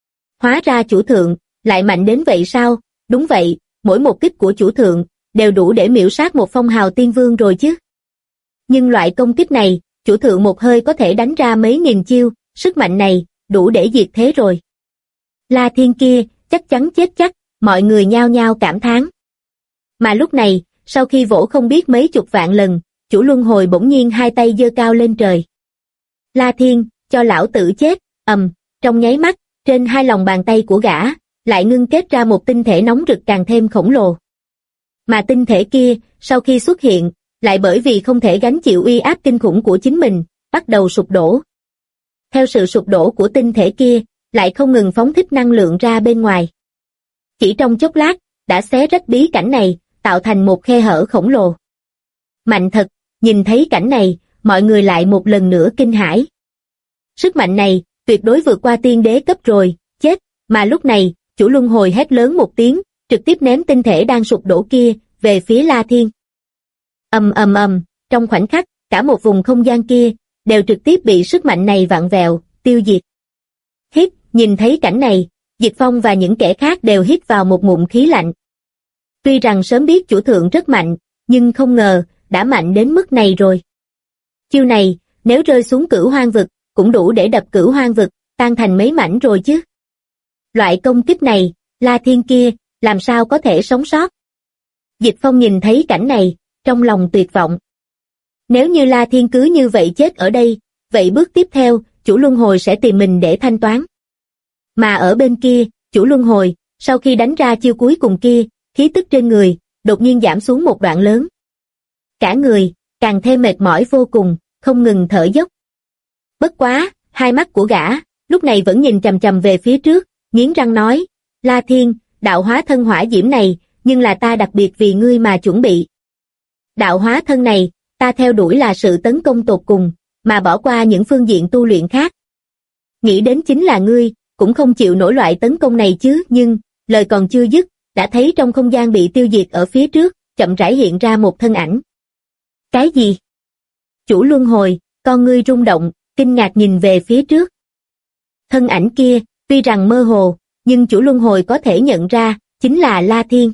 Hóa ra chủ thượng, lại mạnh đến vậy sao? Đúng vậy, mỗi một kích của chủ thượng, đều đủ để miểu sát một phong hào tiên vương rồi chứ. Nhưng loại công kích này, chủ thượng một hơi có thể đánh ra mấy nghìn chiêu, sức mạnh này, đủ để diệt thế rồi. La Thiên kia, chắc chắn chết chắc, mọi người nhao nhao cảm thán. Mà lúc này, sau khi vỗ không biết mấy chục vạn lần, chủ luân hồi bỗng nhiên hai tay giơ cao lên trời. La Thiên, cho lão tử chết, trong nháy mắt, trên hai lòng bàn tay của gã, lại ngưng kết ra một tinh thể nóng rực càng thêm khổng lồ. Mà tinh thể kia, sau khi xuất hiện, lại bởi vì không thể gánh chịu uy áp kinh khủng của chính mình, bắt đầu sụp đổ. Theo sự sụp đổ của tinh thể kia, lại không ngừng phóng thích năng lượng ra bên ngoài. Chỉ trong chốc lát, đã xé rách bí cảnh này, tạo thành một khe hở khổng lồ. Mạnh thật, nhìn thấy cảnh này, mọi người lại một lần nữa kinh hãi. Sức mạnh này, tuyệt đối vượt qua tiên đế cấp rồi, chết, mà lúc này, chủ luân hồi hét lớn một tiếng, trực tiếp ném tinh thể đang sụp đổ kia, về phía La Thiên. Ầm ầm ầm, trong khoảnh khắc, cả một vùng không gian kia, đều trực tiếp bị sức mạnh này vặn vẹo, tiêu diệt. Hít, nhìn thấy cảnh này, Diệp Phong và những kẻ khác đều hít vào một ngụm khí lạnh. Tuy rằng sớm biết chủ thượng rất mạnh, nhưng không ngờ, đã mạnh đến mức này rồi. Chiêu này, nếu rơi xuống Cửu Hoang vực, cũng đủ để đập Cửu Hoang vực, tan thành mấy mảnh rồi chứ. Loại công kích này, La Thiên kia, làm sao có thể sống sót? Diệp Phong nhìn thấy cảnh này, trong lòng tuyệt vọng. Nếu như La Thiên cứ như vậy chết ở đây, vậy bước tiếp theo, chủ luân hồi sẽ tìm mình để thanh toán. Mà ở bên kia, chủ luân hồi, sau khi đánh ra chiêu cuối cùng kia, khí tức trên người, đột nhiên giảm xuống một đoạn lớn. Cả người, càng thêm mệt mỏi vô cùng, không ngừng thở dốc. Bất quá, hai mắt của gã, lúc này vẫn nhìn chằm chằm về phía trước, nghiến răng nói, La Thiên, đạo hóa thân hỏa diễm này, nhưng là ta đặc biệt vì ngươi mà chuẩn bị. Đạo hóa thân này, ta theo đuổi là sự tấn công tột cùng, mà bỏ qua những phương diện tu luyện khác. Nghĩ đến chính là ngươi, cũng không chịu nổi loại tấn công này chứ, nhưng, lời còn chưa dứt, đã thấy trong không gian bị tiêu diệt ở phía trước, chậm rãi hiện ra một thân ảnh. Cái gì? Chủ luân hồi, con ngươi rung động, kinh ngạc nhìn về phía trước. Thân ảnh kia, tuy rằng mơ hồ, nhưng chủ luân hồi có thể nhận ra, chính là La Thiên.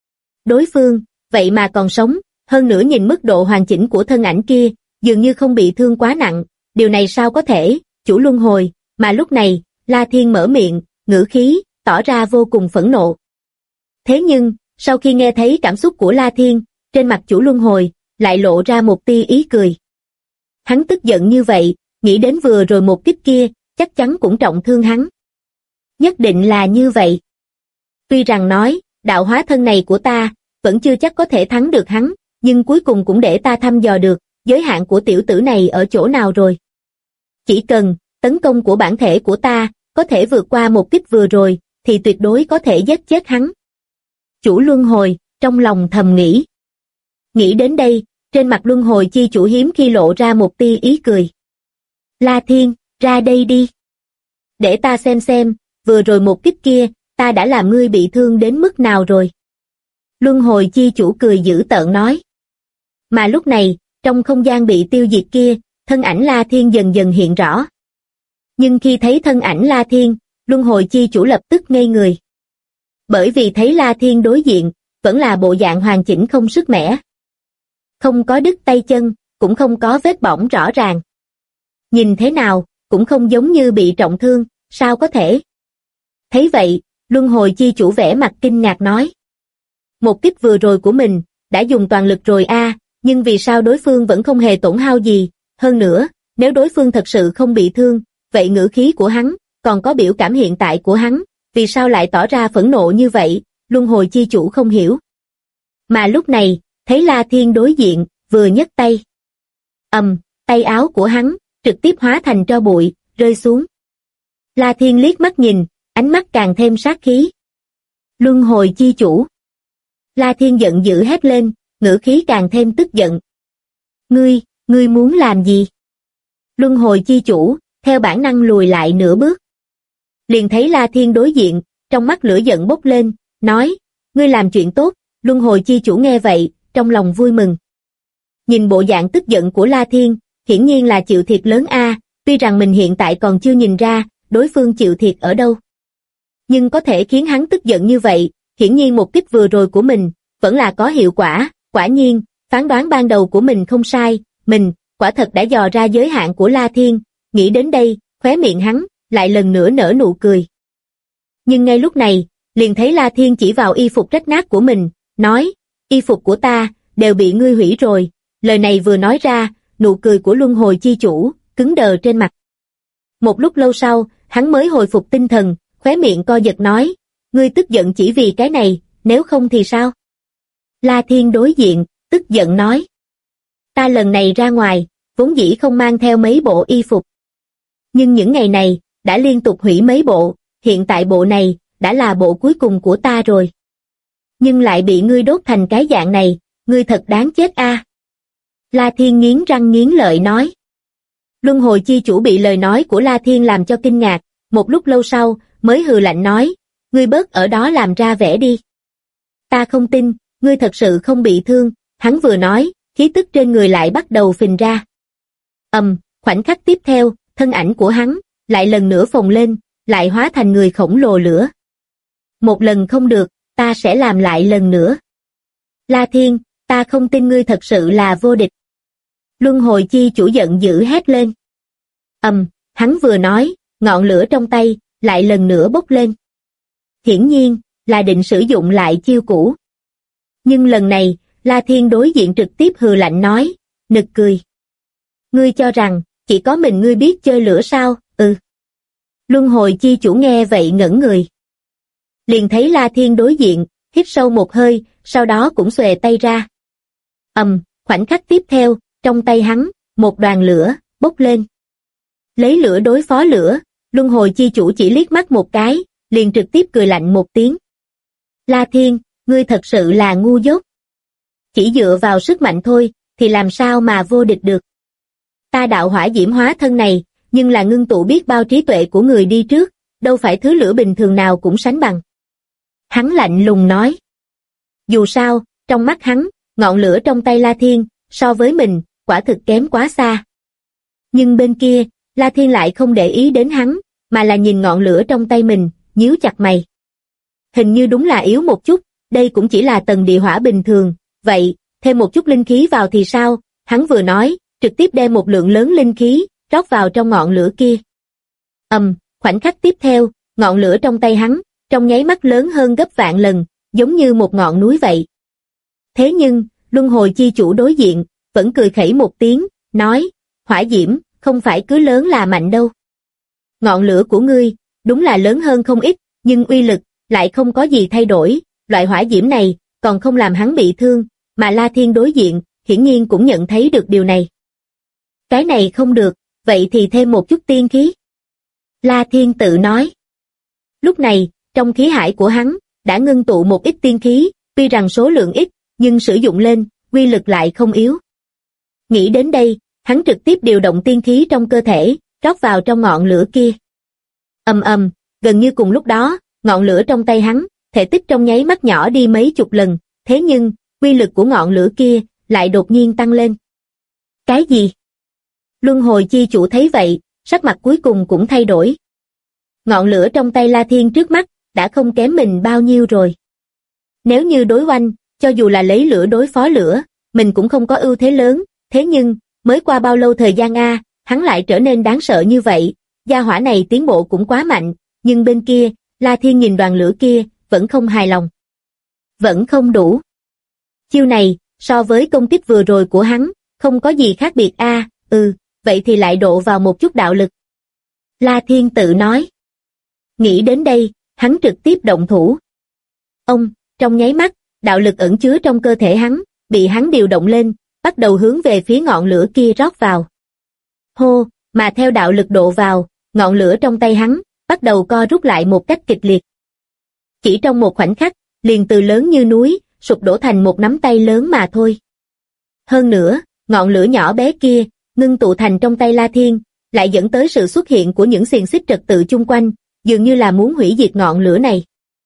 Đối phương, vậy mà còn sống, hơn nữa nhìn mức độ hoàn chỉnh của thân ảnh kia, dường như không bị thương quá nặng, điều này sao có thể, chủ luân hồi, mà lúc này, La Thiên mở miệng, ngữ khí, tỏ ra vô cùng phẫn nộ. Thế nhưng, sau khi nghe thấy cảm xúc của La Thiên, trên mặt chủ luân hồi, lại lộ ra một tia ý cười. Hắn tức giận như vậy, nghĩ đến vừa rồi một kích kia, chắc chắn cũng trọng thương hắn. Nhất định là như vậy. Tuy rằng nói, đạo hóa thân này của ta, vẫn chưa chắc có thể thắng được hắn, nhưng cuối cùng cũng để ta thăm dò được, giới hạn của tiểu tử này ở chỗ nào rồi. Chỉ cần, tấn công của bản thể của ta, có thể vượt qua một kích vừa rồi, thì tuyệt đối có thể giết chết hắn. Chủ luân hồi, trong lòng thầm nghĩ. Nghĩ đến đây, trên mặt luân hồi chi chủ hiếm khi lộ ra một tia ý cười. La Thiên, ra đây đi. Để ta xem, vừa rồi một kích kia, ta đã làm ngươi bị thương đến mức nào rồi. Luân hồi chi chủ cười dữ tợn nói. Mà lúc này, trong không gian bị tiêu diệt kia, thân ảnh La Thiên dần dần hiện rõ. Nhưng khi thấy thân ảnh La Thiên, luân hồi chi chủ lập tức ngây người. Bởi vì thấy La Thiên đối diện, vẫn là bộ dạng hoàn chỉnh không sức mẻ. Không có đứt tay chân, cũng không có vết bỏng rõ ràng. Nhìn thế nào, cũng không giống như bị trọng thương, sao có thể? Thấy vậy, luân hồi chi chủ vẻ mặt kinh ngạc nói. Một kích vừa rồi của mình, đã dùng toàn lực rồi nhưng vì sao đối phương vẫn không hề tổn hao gì, hơn nữa, nếu đối phương thật sự không bị thương, vậy ngữ khí của hắn, còn có biểu cảm hiện tại của hắn, vì sao lại tỏ ra phẫn nộ như vậy, luân hồi chi chủ không hiểu. Mà lúc này, thấy La Thiên đối diện, vừa nhấc tay. Tay áo của hắn, trực tiếp hóa thành tro bụi, rơi xuống. La Thiên liếc mắt nhìn, ánh mắt càng thêm sát khí. Luân hồi chi chủ. La Thiên giận dữ hét lên, ngữ khí càng thêm tức giận. Ngươi muốn làm gì? Luân hồi chi chủ, theo bản năng lùi lại nửa bước. Liền thấy La Thiên đối diện, trong mắt lửa giận bốc lên, nói, ngươi làm chuyện tốt, luân hồi chi chủ nghe vậy, trong lòng vui mừng. Nhìn bộ dạng tức giận của La Thiên, hiển nhiên là chịu thiệt lớn tuy rằng mình hiện tại còn chưa nhìn ra, đối phương chịu thiệt ở đâu. Nhưng có thể khiến hắn tức giận như vậy, hiển nhiên một kích vừa rồi của mình, vẫn là có hiệu quả, quả nhiên, phán đoán ban đầu của mình không sai, mình, quả thật đã dò ra giới hạn của La Thiên, nghĩ đến đây, khóe miệng hắn, lại lần nữa nở nụ cười. Nhưng ngay lúc này, liền thấy La Thiên chỉ vào y phục rách nát của mình, nói, y phục của ta, đều bị ngươi hủy rồi, lời này vừa nói ra, nụ cười của luân hồi chi chủ, cứng đờ trên mặt. Một lúc lâu sau, hắn mới hồi phục tinh thần, khóe miệng co giật nói, ngươi tức giận chỉ vì cái này, nếu không thì sao? La Thiên đối diện, tức giận nói. Ta lần này ra ngoài, vốn dĩ không mang theo mấy bộ y phục. Nhưng những ngày này, đã liên tục hủy mấy bộ, hiện tại bộ này, đã là bộ cuối cùng của ta rồi. Nhưng lại bị ngươi đốt thành cái dạng này, ngươi thật đáng chết a. La Thiên nghiến răng nghiến lợi nói. Luân hồi chi chủ bị lời nói của La Thiên làm cho kinh ngạc, một lúc lâu sau, mới hừ lạnh nói, ngươi bớt ở đó làm ra vẻ đi. Ta không tin, ngươi thật sự không bị thương, hắn vừa nói, khí tức trên người lại bắt đầu phình ra. Khoảnh khắc tiếp theo, thân ảnh của hắn, lại lần nữa phồng lên, lại hóa thành người khổng lồ lửa. Một lần không được, ta sẽ làm lại lần nữa. La Thiên, ta không tin ngươi thật sự là vô địch. Luân hồi chi chủ giận dữ hét lên. Hắn vừa nói, ngọn lửa trong tay, lại lần nữa bốc lên. Hiển nhiên, là định sử dụng lại chiêu cũ. Nhưng lần này, La Thiên đối diện trực tiếp hừ lạnh nói, nực cười. Ngươi cho rằng, chỉ có mình ngươi biết chơi lửa sao, Luân hồi chi chủ nghe vậy ngẩn người. Liền thấy La Thiên đối diện, hít sâu một hơi, sau đó cũng xòe tay ra. Khoảnh khắc tiếp theo, trong tay hắn, một đoàn lửa, bốc lên. Lấy lửa đối phó lửa, Luân hồi chi chủ chỉ liếc mắt một cái, liền trực tiếp cười lạnh một tiếng. La Thiên, ngươi thật sự là ngu dốt. Chỉ dựa vào sức mạnh thôi, thì làm sao mà vô địch được. Ta đạo hỏa diễm hóa thân này, nhưng là ngưng tụ biết bao trí tuệ của người đi trước, đâu phải thứ lửa bình thường nào cũng sánh bằng. Hắn lạnh lùng nói. Dù sao, trong mắt hắn, ngọn lửa trong tay La Thiên, so với mình, quả thực kém quá xa. Nhưng bên kia, La Thiên lại không để ý đến hắn, mà là nhìn ngọn lửa trong tay mình, nhíu chặt mày. Hình như đúng là yếu một chút, đây cũng chỉ là tầng địa hỏa bình thường, vậy, thêm một chút linh khí vào thì sao? Hắn vừa nói, trực tiếp đem một lượng lớn linh khí, rót vào trong ngọn lửa kia. Khoảnh khắc tiếp theo, ngọn lửa trong tay hắn, trong nháy mắt lớn hơn gấp vạn lần, giống như một ngọn núi vậy. Thế nhưng, Luân hồi chi chủ đối diện, vẫn cười khẩy một tiếng, nói, hỏa diễm, không phải cứ lớn là mạnh đâu. Ngọn lửa của ngươi, đúng là lớn hơn không ít, nhưng uy lực, lại không có gì thay đổi, loại hỏa diễm này, còn không làm hắn bị thương, mà La Thiên đối diện, hiển nhiên cũng nhận thấy được điều này. Cái này không được, vậy thì thêm một chút tiên khí. La Thiên tự nói. Lúc này, trong khí hải của hắn, đã ngưng tụ một ít tiên khí, tuy rằng số lượng ít, nhưng sử dụng lên, uy lực lại không yếu. Nghĩ đến đây, hắn trực tiếp điều động tiên khí trong cơ thể, rót vào trong ngọn lửa kia. Gần như cùng lúc đó, ngọn lửa trong tay hắn, thể tích trong nháy mắt nhỏ đi mấy chục lần, thế nhưng, uy lực của ngọn lửa kia, lại đột nhiên tăng lên. Cái gì? Luân hồi chi chủ thấy vậy, sắc mặt cuối cùng cũng thay đổi. Ngọn lửa trong tay La Thiên trước mắt, đã không kém mình bao nhiêu rồi. Nếu như đối oanh, cho dù là lấy lửa đối phó lửa, mình cũng không có ưu thế lớn, thế nhưng, mới qua bao lâu thời gian hắn lại trở nên đáng sợ như vậy, gia hỏa này tiến bộ cũng quá mạnh, nhưng bên kia, La Thiên nhìn đoàn lửa kia, vẫn không hài lòng. Vẫn không đủ. Chiêu này, so với công kích vừa rồi của hắn, không có gì khác biệt vậy thì lại độ vào một chút đạo lực. La Thiên tự nói. Nghĩ đến đây, hắn trực tiếp động thủ. Trong nháy mắt, đạo lực ẩn chứa trong cơ thể hắn, bị hắn điều động lên, bắt đầu hướng về phía ngọn lửa kia rót vào. Hô, mà theo đạo lực độ vào, ngọn lửa trong tay hắn, bắt đầu co rút lại một cách kịch liệt. Chỉ trong một khoảnh khắc, liền từ lớn như núi, sụp đổ thành một nắm tay lớn mà thôi. Hơn nữa, ngọn lửa nhỏ bé kia, ngưng tụ thành trong tay La Thiên, lại dẫn tới sự xuất hiện của những xiềng xích trật tự chung quanh, dường như là muốn hủy diệt ngọn lửa này.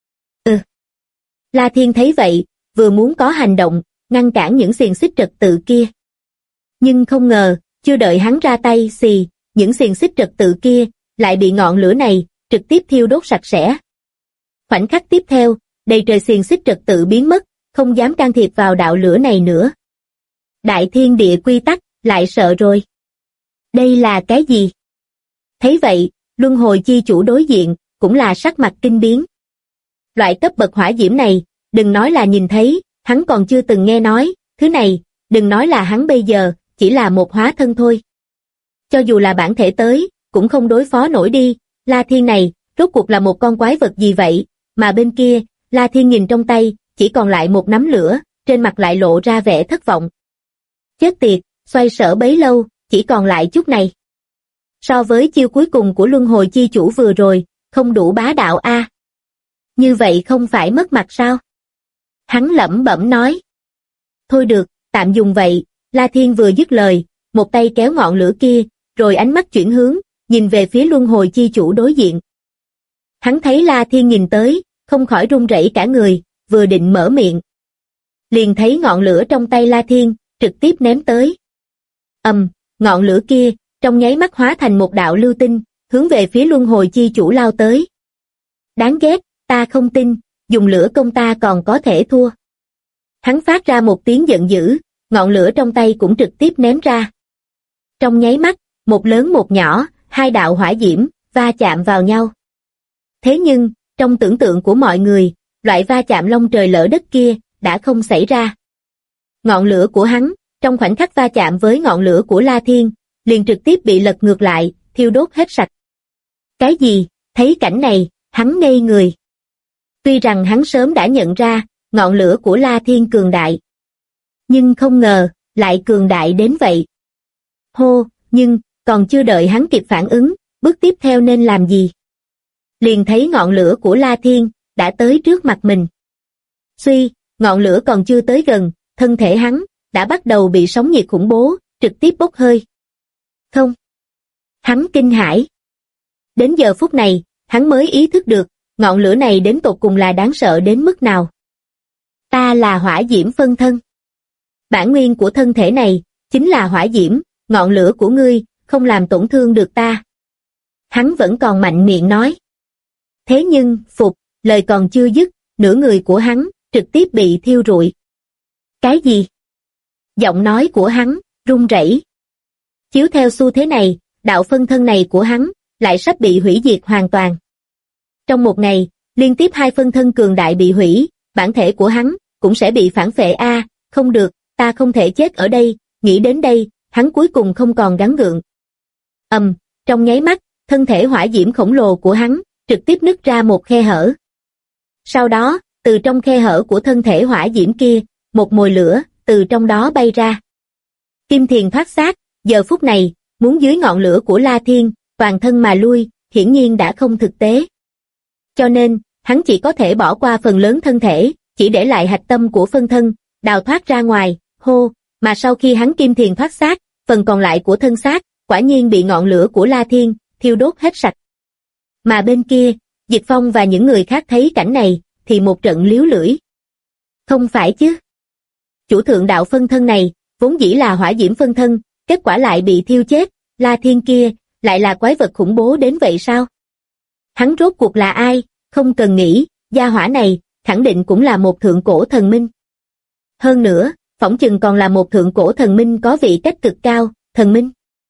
La Thiên thấy vậy, vừa muốn có hành động, ngăn cản những xiềng xích trật tự kia. Nhưng không ngờ, chưa đợi hắn ra tay những xiềng xích trật tự kia, lại bị ngọn lửa này, trực tiếp thiêu đốt sạch sẽ. Khoảnh khắc tiếp theo, đầy trời xiềng xích trật tự biến mất, không dám can thiệp vào đạo lửa này nữa. Đại thiên địa quy tắc, lại sợ rồi. Đây là cái gì? Thấy vậy, luân hồi chi chủ đối diện, cũng là sắc mặt kinh biến. Loại cấp bậc hỏa diễm này, đừng nói là nhìn thấy, hắn còn chưa từng nghe nói, thứ này, đừng nói là hắn bây giờ, chỉ là một hóa thân thôi. Cho dù là bản thể tới, cũng không đối phó nổi đi, La Thiên này, rốt cuộc là một con quái vật gì vậy, mà bên kia, La Thiên nhìn trong tay, chỉ còn lại một nắm lửa, trên mặt lại lộ ra vẻ thất vọng. Chết tiệt, xoay sở bấy lâu, chỉ còn lại chút này. So với chiêu cuối cùng của luân hồi chi chủ vừa rồi, không đủ bá đạo a. Như vậy không phải mất mặt sao? Hắn lẩm bẩm nói. Thôi được, tạm dùng vậy. La Thiên vừa dứt lời, một tay kéo ngọn lửa kia, rồi ánh mắt chuyển hướng, nhìn về phía luân hồi chi chủ đối diện. Hắn thấy La Thiên nhìn tới, không khỏi run rẩy cả người, vừa định mở miệng. Liền thấy ngọn lửa trong tay La Thiên, trực tiếp ném tới. Ngọn lửa kia, trong nháy mắt hóa thành một đạo lưu tinh, hướng về phía luân hồi chi chủ lao tới. Đáng ghét, ta không tin, dùng lửa công ta còn có thể thua. Hắn phát ra một tiếng giận dữ, ngọn lửa trong tay cũng trực tiếp ném ra. Trong nháy mắt, một lớn một nhỏ, hai đạo hỏa diễm, va chạm vào nhau. Thế nhưng, trong tưởng tượng của mọi người, loại va chạm long trời lở đất kia, đã không xảy ra. Ngọn lửa của hắn, trong khoảnh khắc va chạm với ngọn lửa của La Thiên, liền trực tiếp bị lật ngược lại, thiêu đốt hết sạch. Cái gì? Thấy cảnh này, hắn ngây người. Tuy rằng hắn sớm đã nhận ra, ngọn lửa của La Thiên cường đại. Nhưng không ngờ, lại cường đại đến vậy. Hô, nhưng, còn chưa đợi hắn kịp phản ứng, bước tiếp theo nên làm gì? Liền thấy ngọn lửa của La Thiên, đã tới trước mặt mình. Suy, ngọn lửa còn chưa tới gần, thân thể hắn, đã bắt đầu bị sóng nhiệt khủng bố, trực tiếp bốc hơi. Không. Hắn kinh hãi. Đến giờ phút này, hắn mới ý thức được, ngọn lửa này đến tột cùng là đáng sợ đến mức nào. Ta là hỏa diễm phân thân. Bản nguyên của thân thể này, chính là hỏa diễm, ngọn lửa của ngươi, không làm tổn thương được ta. Hắn vẫn còn mạnh miệng nói. Thế nhưng, lời còn chưa dứt, nửa người của hắn, trực tiếp bị thiêu rụi. Cái gì? Giọng nói của hắn, run rẩy. Chiếu theo xu thế này, đạo phân thân này của hắn, lại sắp bị hủy diệt hoàn toàn. Trong một ngày, liên tiếp hai phân thân cường đại bị hủy, bản thể của hắn, cũng sẽ bị phản phệ không được, ta không thể chết ở đây, nghĩ đến đây, hắn cuối cùng không còn gắng gượng. Trong nháy mắt, thân thể hỏa diễm khổng lồ của hắn, trực tiếp nứt ra một khe hở. Sau đó, từ trong khe hở của thân thể hỏa diễm kia, một mồi lửa, từ trong đó bay ra. Kim Thiền thoát xác, giờ phút này, muốn dưới ngọn lửa của La Thiên, toàn thân mà lui, hiển nhiên đã không thực tế. Cho nên, hắn chỉ có thể bỏ qua phần lớn thân thể, chỉ để lại hạch tâm của phân thân, đào thoát ra ngoài, mà sau khi hắn Kim Thiền thoát xác, phần còn lại của thân xác, quả nhiên bị ngọn lửa của La Thiên, thiêu đốt hết sạch. Mà bên kia, Dịch Phong và những người khác thấy cảnh này, thì một trận liếu lưỡi. Không phải chứ. Chủ thượng đạo phân thân này, vốn dĩ là hỏa diễm phân thân, kết quả lại bị thiêu chết, La Thiên kia, lại là quái vật khủng bố đến vậy sao? Hắn rốt cuộc là ai? Không cần nghĩ, gia hỏa này, khẳng định cũng là một thượng cổ thần minh. Hơn nữa, phỏng chừng còn là một thượng cổ thần minh có vị cách cực cao, thần minh.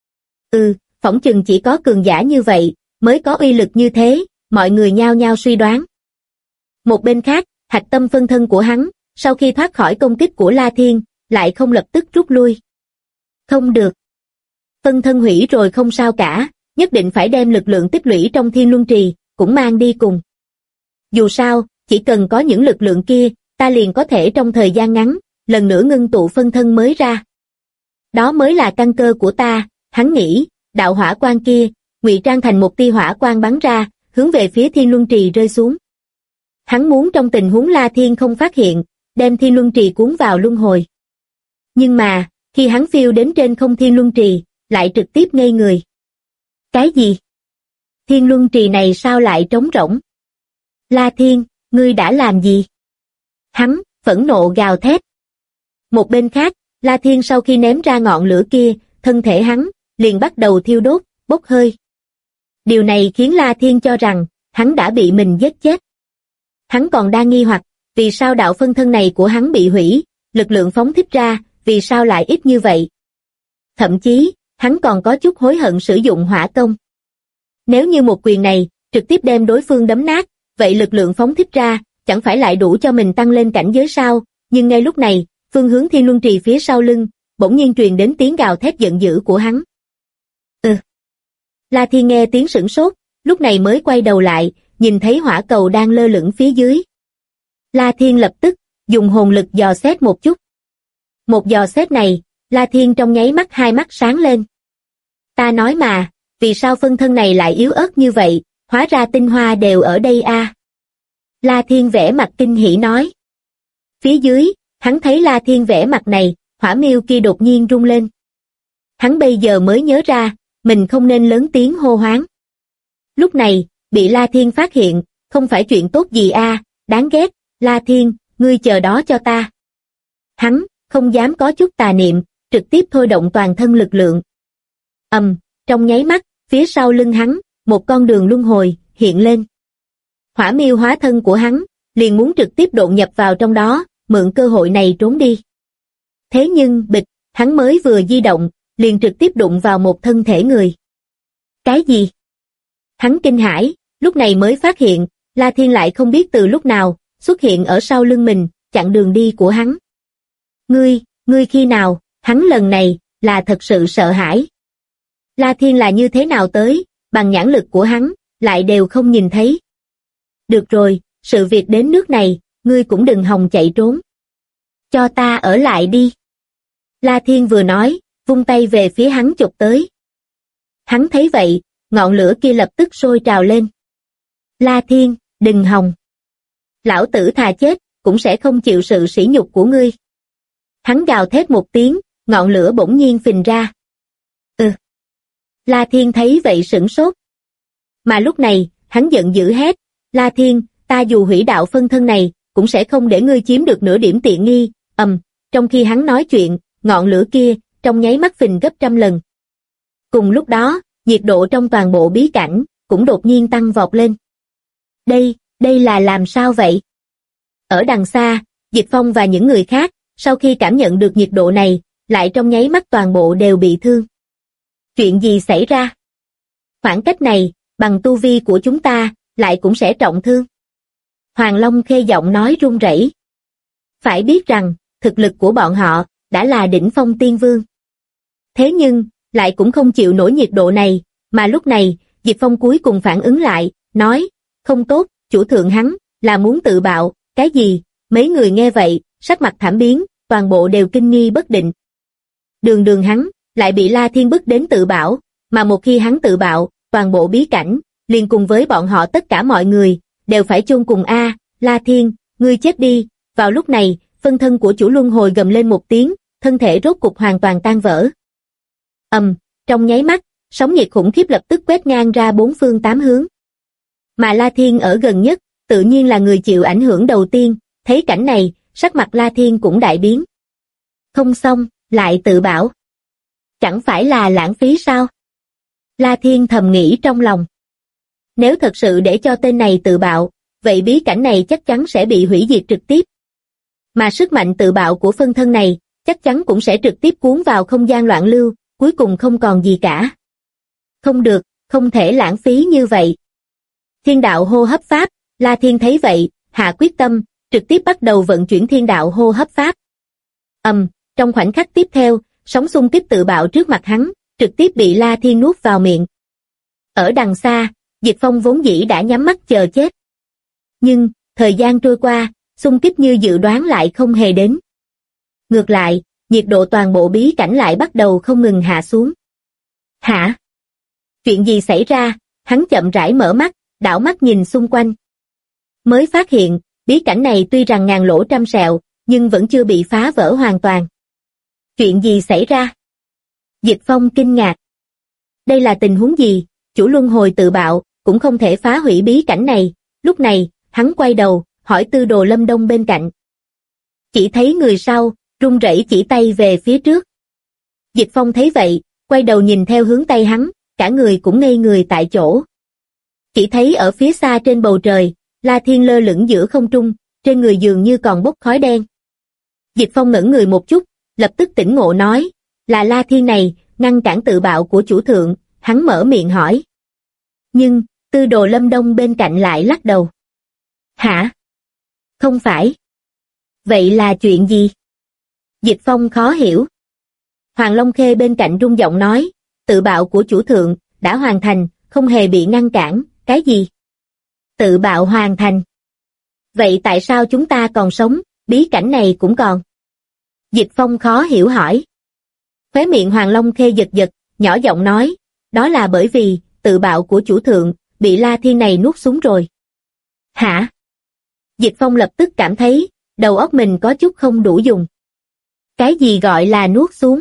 Phỏng chừng chỉ có cường giả như vậy, mới có uy lực như thế, mọi người nhao nhao suy đoán. Một bên khác, hạch tâm phân thân của hắn, sau khi thoát khỏi công kích của La Thiên, lại không lập tức rút lui. Không được. Phân thân hủy rồi không sao cả, nhất định phải đem lực lượng tích lũy trong Thiên Luân Trì, cũng mang đi cùng. Dù sao, chỉ cần có những lực lượng kia, ta liền có thể trong thời gian ngắn, lần nữa ngưng tụ phân thân mới ra. Đó mới là căn cơ của ta, hắn nghĩ, đạo hỏa quang kia, ngụy trang thành một tia hỏa quang bắn ra, hướng về phía Thiên Luân Trì rơi xuống. Hắn muốn trong tình huống La Thiên không phát hiện, đem Thiên Luân Trì cuốn vào luân hồi. Nhưng mà, khi hắn phiêu đến trên không Thiên Luân Trì, lại trực tiếp ngây người. Cái gì? Thiên Luân Trì này sao lại trống rỗng? La Thiên, ngươi đã làm gì? Hắn, phẫn nộ gào thét. Một bên khác, La Thiên sau khi ném ra ngọn lửa kia, thân thể hắn, liền bắt đầu thiêu đốt, bốc hơi. Điều này khiến La Thiên cho rằng, hắn đã bị mình giết chết. Hắn còn đang nghi hoặc, vì sao đạo phân thân này của hắn bị hủy, lực lượng phóng thích ra, vì sao lại ít như vậy. Thậm chí, hắn còn có chút hối hận sử dụng hỏa công. Nếu như một quyền này, trực tiếp đem đối phương đấm nát, vậy lực lượng phóng thích ra, chẳng phải lại đủ cho mình tăng lên cảnh giới sao, nhưng ngay lúc này, phương hướng Thiên Luân Trì phía sau lưng, bỗng nhiên truyền đến tiếng gào thét giận dữ của hắn. La Thiên nghe tiếng sửng sốt, lúc này mới quay đầu lại, nhìn nhìn thấy hỏa cầu đang lơ lửng phía dưới. La Thiên lập tức dùng hồn lực dò xét một chút. Một dò xét này, La Thiên trong nháy mắt hai mắt sáng lên. Ta nói mà, vì sao phân thân này lại yếu ớt như vậy, hóa ra tinh hoa đều ở đây a. La Thiên vẻ mặt kinh hỉ nói. Phía dưới, hắn thấy La Thiên vẻ mặt này, hỏa miêu kia đột nhiên rung lên. Hắn bây giờ mới nhớ ra, mình không nên lớn tiếng hô hoáng. Lúc này, bị La Thiên phát hiện, không phải chuyện tốt gì a, đáng ghét, La Thiên, ngươi chờ đó cho ta. Hắn, không dám có chút tà niệm, trực tiếp thôi động toàn thân lực lượng. Trong nháy mắt, phía sau lưng hắn, một con đường luân hồi, hiện lên. Hỏa miêu hóa thân của hắn, liền muốn trực tiếp độn nhập vào trong đó, mượn cơ hội này trốn đi. Thế nhưng, bịch, hắn mới vừa di động, liền trực tiếp đụng vào một thân thể người. Cái gì? Hắn kinh hãi, lúc này mới phát hiện, La Thiên lại không biết từ lúc nào, xuất hiện ở sau lưng mình, chặn đường đi của hắn. Ngươi khi nào, hắn lần này, là thật sự sợ hãi. La Thiên là như thế nào tới, bằng nhãn lực của hắn, lại đều không nhìn thấy. Được rồi, sự việc đến nước này, ngươi cũng đừng hòng chạy trốn. Cho ta ở lại đi. La Thiên vừa nói, vung tay về phía hắn chụp tới. Hắn thấy vậy, ngọn lửa kia lập tức sôi trào lên. La Thiên, đừng hòng. Lão tử thà chết, cũng sẽ không chịu sự sỉ nhục của ngươi. Hắn gào thét một tiếng, ngọn lửa bỗng nhiên phình ra. La Thiên thấy vậy sửng sốt. Mà lúc này, hắn giận dữ hét, La Thiên, ta dù hủy đạo phân thân này, cũng sẽ không để ngươi chiếm được nửa điểm tiện nghi. Trong khi hắn nói chuyện, ngọn lửa kia, trong nháy mắt phình gấp trăm lần. Cùng lúc đó, nhiệt độ trong toàn bộ bí cảnh, cũng đột nhiên tăng vọt lên. Đây là làm sao vậy? Ở đằng xa, Dịch Phong và những người khác, sau khi cảm nhận được nhiệt độ này, lại trong nháy mắt toàn bộ đều bị thương. Chuyện gì xảy ra? Khoảng cách này, bằng tu vi của chúng ta, lại cũng sẽ trọng thương. Hoàng Long Khê giọng nói run rẩy. Phải biết rằng, thực lực của bọn họ, đã là đỉnh phong tiên vương. Thế nhưng, lại cũng không chịu nổi nhiệt độ này, mà lúc này, Dịch Phong cuối cùng phản ứng lại, nói, không tốt, chủ thượng hắn, là muốn tự bạo, cái gì? Mấy người nghe vậy, sắc mặt thảm biến, toàn bộ đều kinh nghi bất định. Đường hắn, lại bị La Thiên bức đến tự bạo, mà một khi hắn tự bạo, toàn bộ bí cảnh, liền cùng với bọn họ tất cả mọi người, đều phải chôn cùng a. La Thiên, ngươi chết đi. Vào lúc này, phân thân của chủ luân hồi gầm lên một tiếng, thân thể rốt cục hoàn toàn tan vỡ. Trong nháy mắt, sóng nhiệt khủng khiếp lập tức quét ngang ra bốn phương tám hướng. Mà La Thiên ở gần nhất, tự nhiên là người chịu ảnh hưởng đầu tiên, thấy cảnh này, sắc mặt La Thiên cũng đại biến. Không xong, lại tự bảo. Chẳng phải là lãng phí sao? La Thiên thầm nghĩ trong lòng. Nếu thật sự để cho tên này tự bạo, vậy bí cảnh này chắc chắn sẽ bị hủy diệt trực tiếp. Mà sức mạnh tự bạo của phân thân này, chắc chắn cũng sẽ trực tiếp cuốn vào không gian loạn lưu, cuối cùng không còn gì cả. Không được, không thể lãng phí như vậy. Thiên đạo hô hấp pháp, La Thiên thấy vậy, hạ quyết tâm, trực tiếp bắt đầu vận chuyển thiên đạo hô hấp pháp. Trong khoảnh khắc tiếp theo, sóng xung kích tự bạo trước mặt hắn, trực tiếp bị La Thiên nuốt vào miệng. Ở đằng xa, Dịch Phong vốn dĩ đã nhắm mắt chờ chết. Nhưng, thời gian trôi qua, xung kích như dự đoán lại không hề đến. Ngược lại, nhiệt độ toàn bộ bí cảnh lại bắt đầu không ngừng hạ xuống. Hả? Chuyện gì xảy ra? Hắn chậm rãi mở mắt, đảo mắt nhìn xung quanh. Mới phát hiện, bí cảnh này tuy rằng ngàn lỗ trăm sẹo, nhưng vẫn chưa bị phá vỡ hoàn toàn. Chuyện gì xảy ra? Dịch Phong kinh ngạc. Đây là tình huống gì? Chủ luân hồi tự bạo, cũng không thể phá hủy bí cảnh này. Lúc này, hắn quay đầu, hỏi Tư Đồ Lâm Đông bên cạnh. Chỉ thấy người sau, run rẩy chỉ tay về phía trước. Dịch Phong thấy vậy, quay đầu nhìn theo hướng tay hắn, cả người cũng ngây người tại chỗ. Chỉ thấy ở phía xa trên bầu trời, La Thiên lơ lửng giữa không trung, trên người dường như còn bốc khói đen. Dịch Phong ngẩn người một chút, lập tức tỉnh ngộ nói, là La Thiên này, ngăn cản tự bạo của chủ thượng, hắn mở miệng hỏi. Nhưng, Tư Đồ Lâm Đông bên cạnh lại lắc đầu. Hả? Không phải. Vậy là chuyện gì? Dịch Phong khó hiểu. Hoàng Long Khê bên cạnh rung giọng nói, tự bạo của chủ thượng, đã hoàn thành, không hề bị ngăn cản, cái gì? Tự bạo hoàn thành. Vậy tại sao chúng ta còn sống, bí cảnh này cũng còn? Dịch Phong khó hiểu hỏi. Khóe miệng Hoàng Long Khê giật giật, nhỏ giọng nói, đó là bởi vì, tự bạo của chủ thượng, bị La Thiên này nuốt xuống rồi. Hả? Dịch Phong lập tức cảm thấy, đầu óc mình có chút không đủ dùng. Cái gì gọi là nuốt xuống?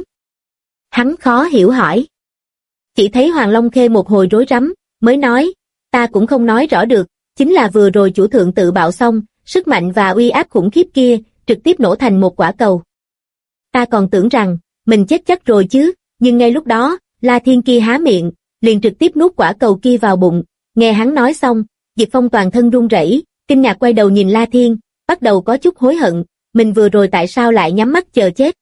Hắn khó hiểu hỏi. Chỉ thấy Hoàng Long Khê một hồi rối rắm, mới nói, ta cũng không nói rõ được, chính là vừa rồi chủ thượng tự bạo xong, sức mạnh và uy áp khủng khiếp kia, trực tiếp nổ thành một quả cầu. Ta còn tưởng rằng, mình chết chắc rồi chứ, nhưng ngay lúc đó, La Thiên kia há miệng, liền trực tiếp nuốt quả cầu kia vào bụng. Nghe hắn nói xong, Diệp Phong toàn thân run rẩy, kinh ngạc quay đầu nhìn La Thiên, bắt đầu có chút hối hận, mình vừa rồi tại sao lại nhắm mắt chờ chết.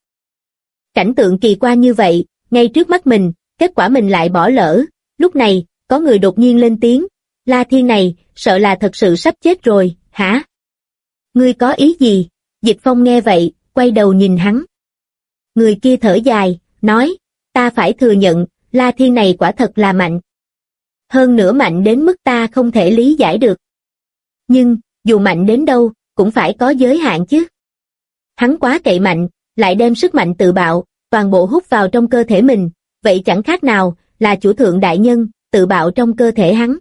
Cảnh tượng kỳ quan như vậy, ngay trước mắt mình, kết quả mình lại bỏ lỡ. Lúc này, có người đột nhiên lên tiếng, La Thiên này, sợ là thật sự sắp chết rồi, hả? Ngươi có ý gì? Dịch Phong nghe vậy, quay đầu nhìn hắn. Người kia thở dài, nói, ta phải thừa nhận, La Thiên này quả thật là mạnh. Hơn nữa mạnh đến mức ta không thể lý giải được. Nhưng, dù mạnh đến đâu, cũng phải có giới hạn chứ. Hắn quá cậy mạnh, lại đem sức mạnh tự bạo, toàn bộ hút vào trong cơ thể mình, vậy chẳng khác nào là chủ thượng đại nhân, tự bạo trong cơ thể hắn.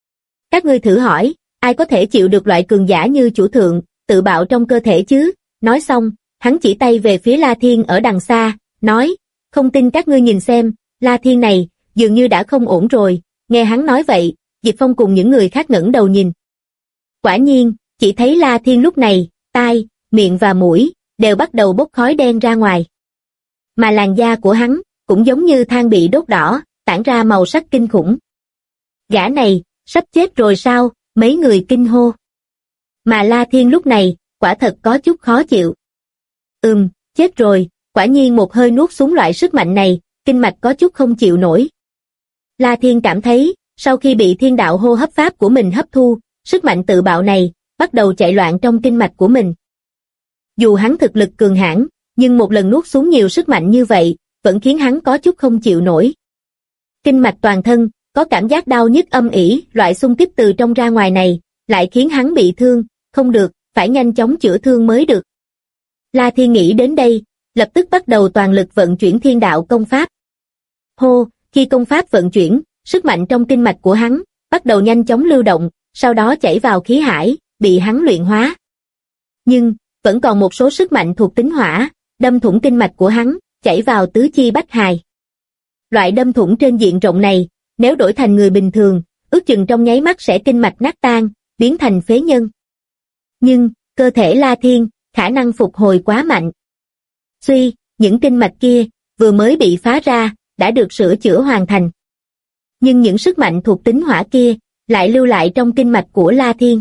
Các ngươi thử hỏi, ai có thể chịu được loại cường giả như chủ thượng, tự bạo trong cơ thể chứ? Nói xong, hắn chỉ tay về phía La Thiên ở đằng xa, nói, không tin các ngươi nhìn xem, La Thiên này, dường như đã không ổn rồi. Nghe hắn nói vậy, Diệp Phong cùng những người khác ngẩng đầu nhìn. Quả nhiên, chỉ thấy La Thiên lúc này, tai, miệng và mũi, đều bắt đầu bốc khói đen ra ngoài. Mà làn da của hắn, cũng giống như than bị đốt đỏ, tản ra màu sắc kinh khủng. Gã này, sắp chết rồi sao? Mấy người kinh hô. Mà La Thiên lúc này, quả thật có chút khó chịu. Chết rồi, quả nhiên một hơi nuốt xuống loại sức mạnh này, kinh mạch có chút không chịu nổi. La Thiên cảm thấy, sau khi bị thiên đạo hô hấp pháp của mình hấp thu, sức mạnh tự bạo này, bắt đầu chạy loạn trong kinh mạch của mình. Dù hắn thực lực cường hãn, nhưng một lần nuốt xuống nhiều sức mạnh như vậy, vẫn khiến hắn có chút không chịu nổi. Kinh mạch toàn thân, có cảm giác đau nhức âm ỉ, loại xung kích từ trong ra ngoài này, lại khiến hắn bị thương, không được, phải nhanh chóng chữa thương mới được. La Thiên nghĩ đến đây, lập tức bắt đầu toàn lực vận chuyển thiên đạo công pháp. Hô, khi công pháp vận chuyển, sức mạnh trong kinh mạch của hắn, bắt đầu nhanh chóng lưu động, sau đó chảy vào khí hải, bị hắn luyện hóa. Nhưng, vẫn còn một số sức mạnh thuộc tính hỏa, đâm thủng kinh mạch của hắn, chảy vào tứ chi bách hài. Loại đâm thủng trên diện rộng này, nếu đổi thành người bình thường, ước chừng trong nháy mắt sẽ kinh mạch nát tan, biến thành phế nhân. Nhưng, cơ thể La Thiên, khả năng phục hồi quá mạnh. Suy, những kinh mạch kia, vừa mới bị phá ra, đã được sửa chữa hoàn thành. Nhưng những sức mạnh thuộc tính hỏa kia, lại lưu lại trong kinh mạch của La Thiên.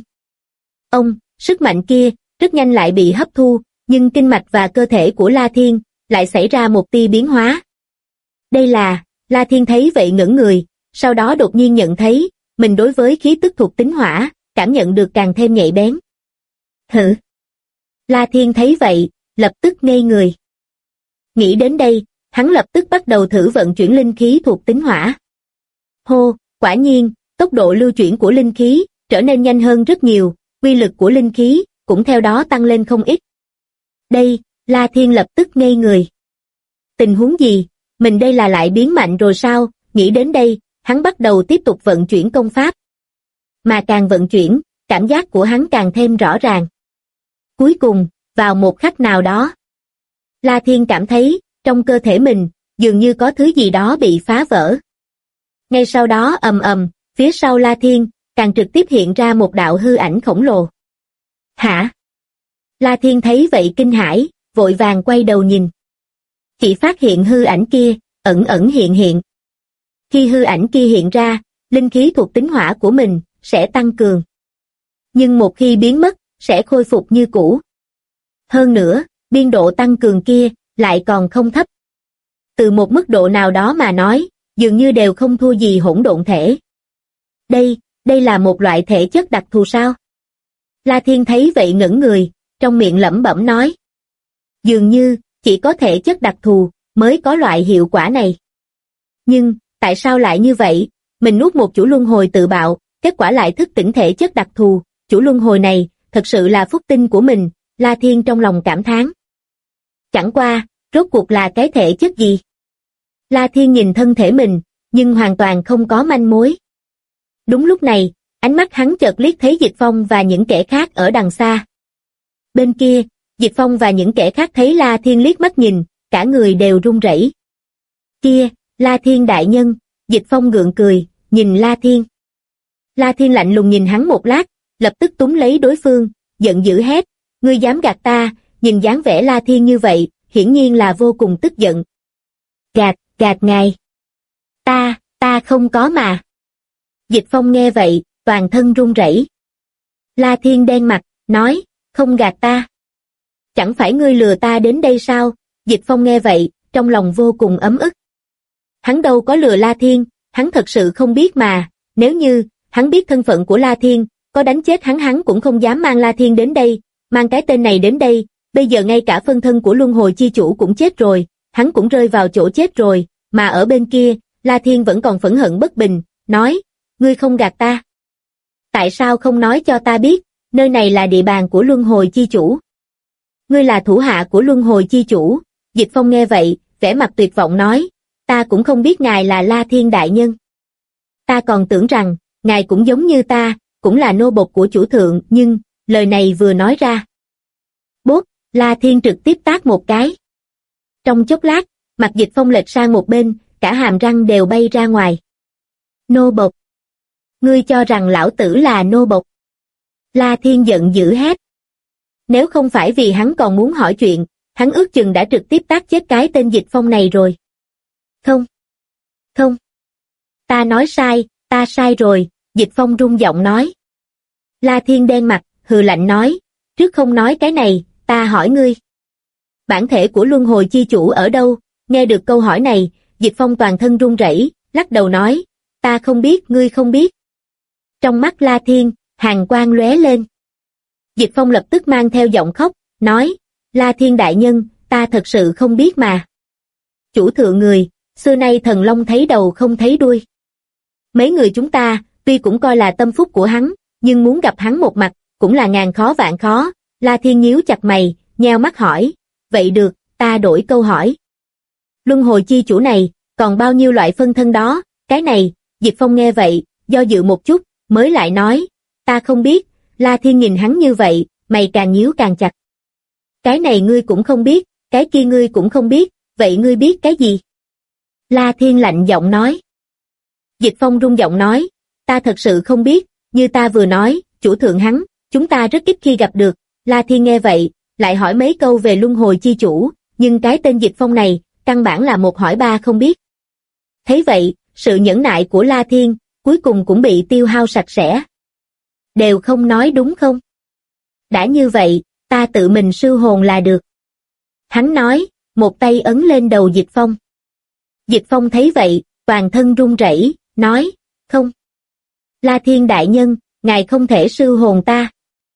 Sức mạnh kia, rất nhanh lại bị hấp thu, nhưng kinh mạch và cơ thể của La Thiên, lại xảy ra một tia biến hóa. Đây là, La Thiên thấy vậy ngẩn người, sau đó đột nhiên nhận thấy, mình đối với khí tức thuộc tính hỏa, cảm nhận được càng thêm nhạy bén. Hử? La Thiên thấy vậy, lập tức ngây người. Nghĩ đến đây, hắn lập tức bắt đầu thử vận chuyển linh khí thuộc tính hỏa. Hô, quả nhiên, tốc độ lưu chuyển của linh khí trở nên nhanh hơn rất nhiều, uy lực của linh khí cũng theo đó tăng lên không ít. Đây, La Thiên lập tức ngây người. Tình huống gì, mình đây là lại biến mạnh rồi sao? Nghĩ đến đây, hắn bắt đầu tiếp tục vận chuyển công pháp. Mà càng vận chuyển, cảm giác của hắn càng thêm rõ ràng. Cuối cùng, vào một khắc nào đó, La Thiên cảm thấy, trong cơ thể mình, dường như có thứ gì đó bị phá vỡ. Ngay sau đó phía sau La Thiên, càng trực tiếp hiện ra một đạo hư ảnh khổng lồ. Hả? La Thiên thấy vậy kinh hãi, vội vàng quay đầu nhìn. Chỉ phát hiện hư ảnh kia, ẩn ẩn hiện hiện. Khi hư ảnh kia hiện ra, linh khí thuộc tính hỏa của mình, sẽ tăng cường. Nhưng một khi biến mất, sẽ khôi phục như cũ. Hơn nữa, biên độ tăng cường kia, lại còn không thấp. Từ một mức độ nào đó mà nói, dường như đều không thua gì hỗn độn thể. Đây là một loại thể chất đặc thù sao? La Thiên thấy vậy ngẩn người, trong miệng lẩm bẩm nói. Dường như, chỉ có thể chất đặc thù, mới có loại hiệu quả này. Nhưng, tại sao lại như vậy? Mình nuốt một chủ luân hồi tự bạo, kết quả lại thức tỉnh thể chất đặc thù, chủ luân hồi này, thật sự là phúc tinh của mình, La Thiên trong lòng cảm thán. Chẳng qua, rốt cuộc là cái thể chất gì? La Thiên nhìn thân thể mình, nhưng hoàn toàn không có manh mối. Đúng lúc này, ánh mắt hắn chợt liếc thấy Dịch Phong và những kẻ khác ở đằng xa. Bên kia, Dịch Phong và những kẻ khác thấy La Thiên liếc mắt nhìn, cả người đều run rẩy. Kia, La Thiên đại nhân, Dịch Phong gượng cười, nhìn La Thiên. La Thiên lạnh lùng nhìn hắn một lát, lập tức túm lấy đối phương, giận dữ hét, ngươi dám gạt ta, nhìn dáng vẻ La Thiên như vậy, hiển nhiên là vô cùng tức giận. Gạt ngài. Ta không có mà. Dịch Phong nghe vậy, toàn thân run rẩy. La Thiên đen mặt, nói, không gạt ta. Chẳng phải ngươi lừa ta đến đây sao? Dịch Phong nghe vậy, trong lòng vô cùng ấm ức. Hắn đâu có lừa La Thiên, hắn thật sự không biết mà, nếu như hắn biết thân phận của La Thiên, có đánh chết hắn cũng không dám mang La Thiên đến đây, mang cái tên này đến đây, bây giờ ngay cả phân thân của luân hồi chi chủ cũng chết rồi, hắn cũng rơi vào chỗ chết rồi, mà ở bên kia, La Thiên vẫn còn phẫn hận bất bình, nói, ngươi không gạt ta. Tại sao không nói cho ta biết, nơi này là địa bàn của luân hồi chi chủ? Ngươi là thủ hạ của luân hồi chi chủ. Dịch Phong nghe vậy, vẻ mặt tuyệt vọng nói, ta cũng không biết ngài là La Thiên đại nhân. Ta còn tưởng rằng, ngài cũng giống như ta, cũng là nô bộc của chủ thượng, nhưng, lời này vừa nói ra. Bốp, La Thiên trực tiếp tát một cái. Trong chốc lát, mặt Dịch Phong lệch sang một bên, cả hàm răng đều bay ra ngoài. Nô bộc. Ngươi cho rằng lão tử là nô bộc? La Thiên giận dữ hét. Nếu không phải vì hắn còn muốn hỏi chuyện, hắn ước chừng đã trực tiếp tát chết cái tên Dịch Phong này rồi. Không. Ta nói sai, ta sai rồi, Dịch Phong run giọng nói. La Thiên đen mặt, hừ lạnh nói, trước không nói cái này, ta hỏi ngươi. Bản thể của luân hồi chi chủ ở đâu? Nghe được câu hỏi này, Dịch Phong toàn thân run rẩy, lắc đầu nói, ta không biết, ngươi không biết. Trong mắt La Thiên, hàn quang lóe lên. Dịch Phong lập tức mang theo giọng khóc, nói, La Thiên đại nhân, ta thật sự không biết mà. Chủ thượng người, xưa nay thần long thấy đầu không thấy đuôi. Mấy người chúng ta, tuy cũng coi là tâm phúc của hắn, nhưng muốn gặp hắn một mặt, cũng là ngàn khó vạn khó. La Thiên nhíu chặt mày, nheo mắt hỏi, vậy được, ta đổi câu hỏi. Luân hồi chi chủ này, còn bao nhiêu loại phân thân đó? Cái này, Dịch Phong nghe vậy, do dự một chút, mới lại nói, ta không biết. La Thiên nhìn hắn như vậy, mày càng nhíu càng chặt. Cái này ngươi cũng không biết, cái kia ngươi cũng không biết, vậy ngươi biết cái gì? La Thiên lạnh giọng nói. Dịch Phong run giọng nói, ta thật sự không biết, như ta vừa nói, chủ thượng hắn, chúng ta rất ít khi gặp được. La Thiên nghe vậy, lại hỏi mấy câu về luân hồi chi chủ, nhưng cái tên Dịch Phong này, căn bản là một hỏi ba không biết. Thấy vậy, sự nhẫn nại của La Thiên, cuối cùng cũng bị tiêu hao sạch sẽ. Đều không nói đúng không? Đã như vậy, ta tự mình sư hồn là được. Hắn nói, một tay ấn lên đầu Dịch Phong. Dịch Phong thấy vậy, toàn thân run rẩy, nói, không. La Thiên đại nhân, ngài không thể sư hồn ta.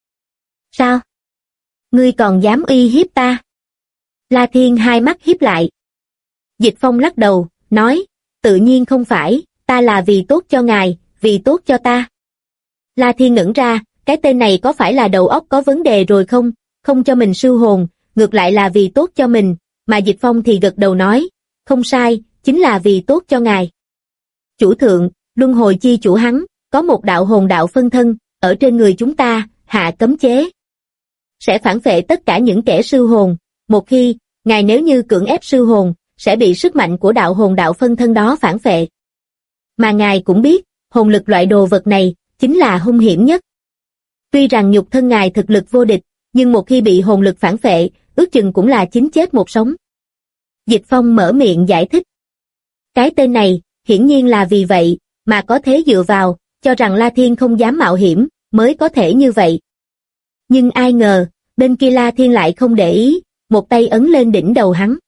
Sao? Ngươi còn dám uy hiếp ta? La Thiên hai mắt híp lại. Dịch Phong lắc đầu, nói, tự nhiên không phải, ta là vì tốt cho ngài, vì tốt cho ta. La Thiên ngẩn ra, cái tên này có phải là đầu óc có vấn đề rồi không? Không cho mình sư hồn, ngược lại là vì tốt cho mình, mà Dịch Phong thì gật đầu nói, không sai, chính là vì tốt cho ngài. Chủ thượng, luân hồi chi chủ hắn, có một đạo hồn đạo phân thân, ở trên người chúng ta, hạ cấm chế. Sẽ phản phệ tất cả những kẻ sư hồn, một khi, ngài nếu như cưỡng ép sư hồn, sẽ bị sức mạnh của đạo hồn đạo phân thân đó phản phệ. Mà ngài cũng biết, hồn lực loại đồ vật này, chính là hung hiểm nhất. Tuy rằng nhục thân ngài thực lực vô địch, nhưng một khi bị hồn lực phản phệ, ước chừng cũng là chín chết một sống. Dịch Phong mở miệng giải thích. Cái tên này, hiển nhiên là vì vậy, mà có thế dựa vào, cho rằng La Thiên không dám mạo hiểm, mới có thể như vậy. Nhưng ai ngờ, bên kia La Thiên lại không để ý, một tay ấn lên đỉnh đầu hắn.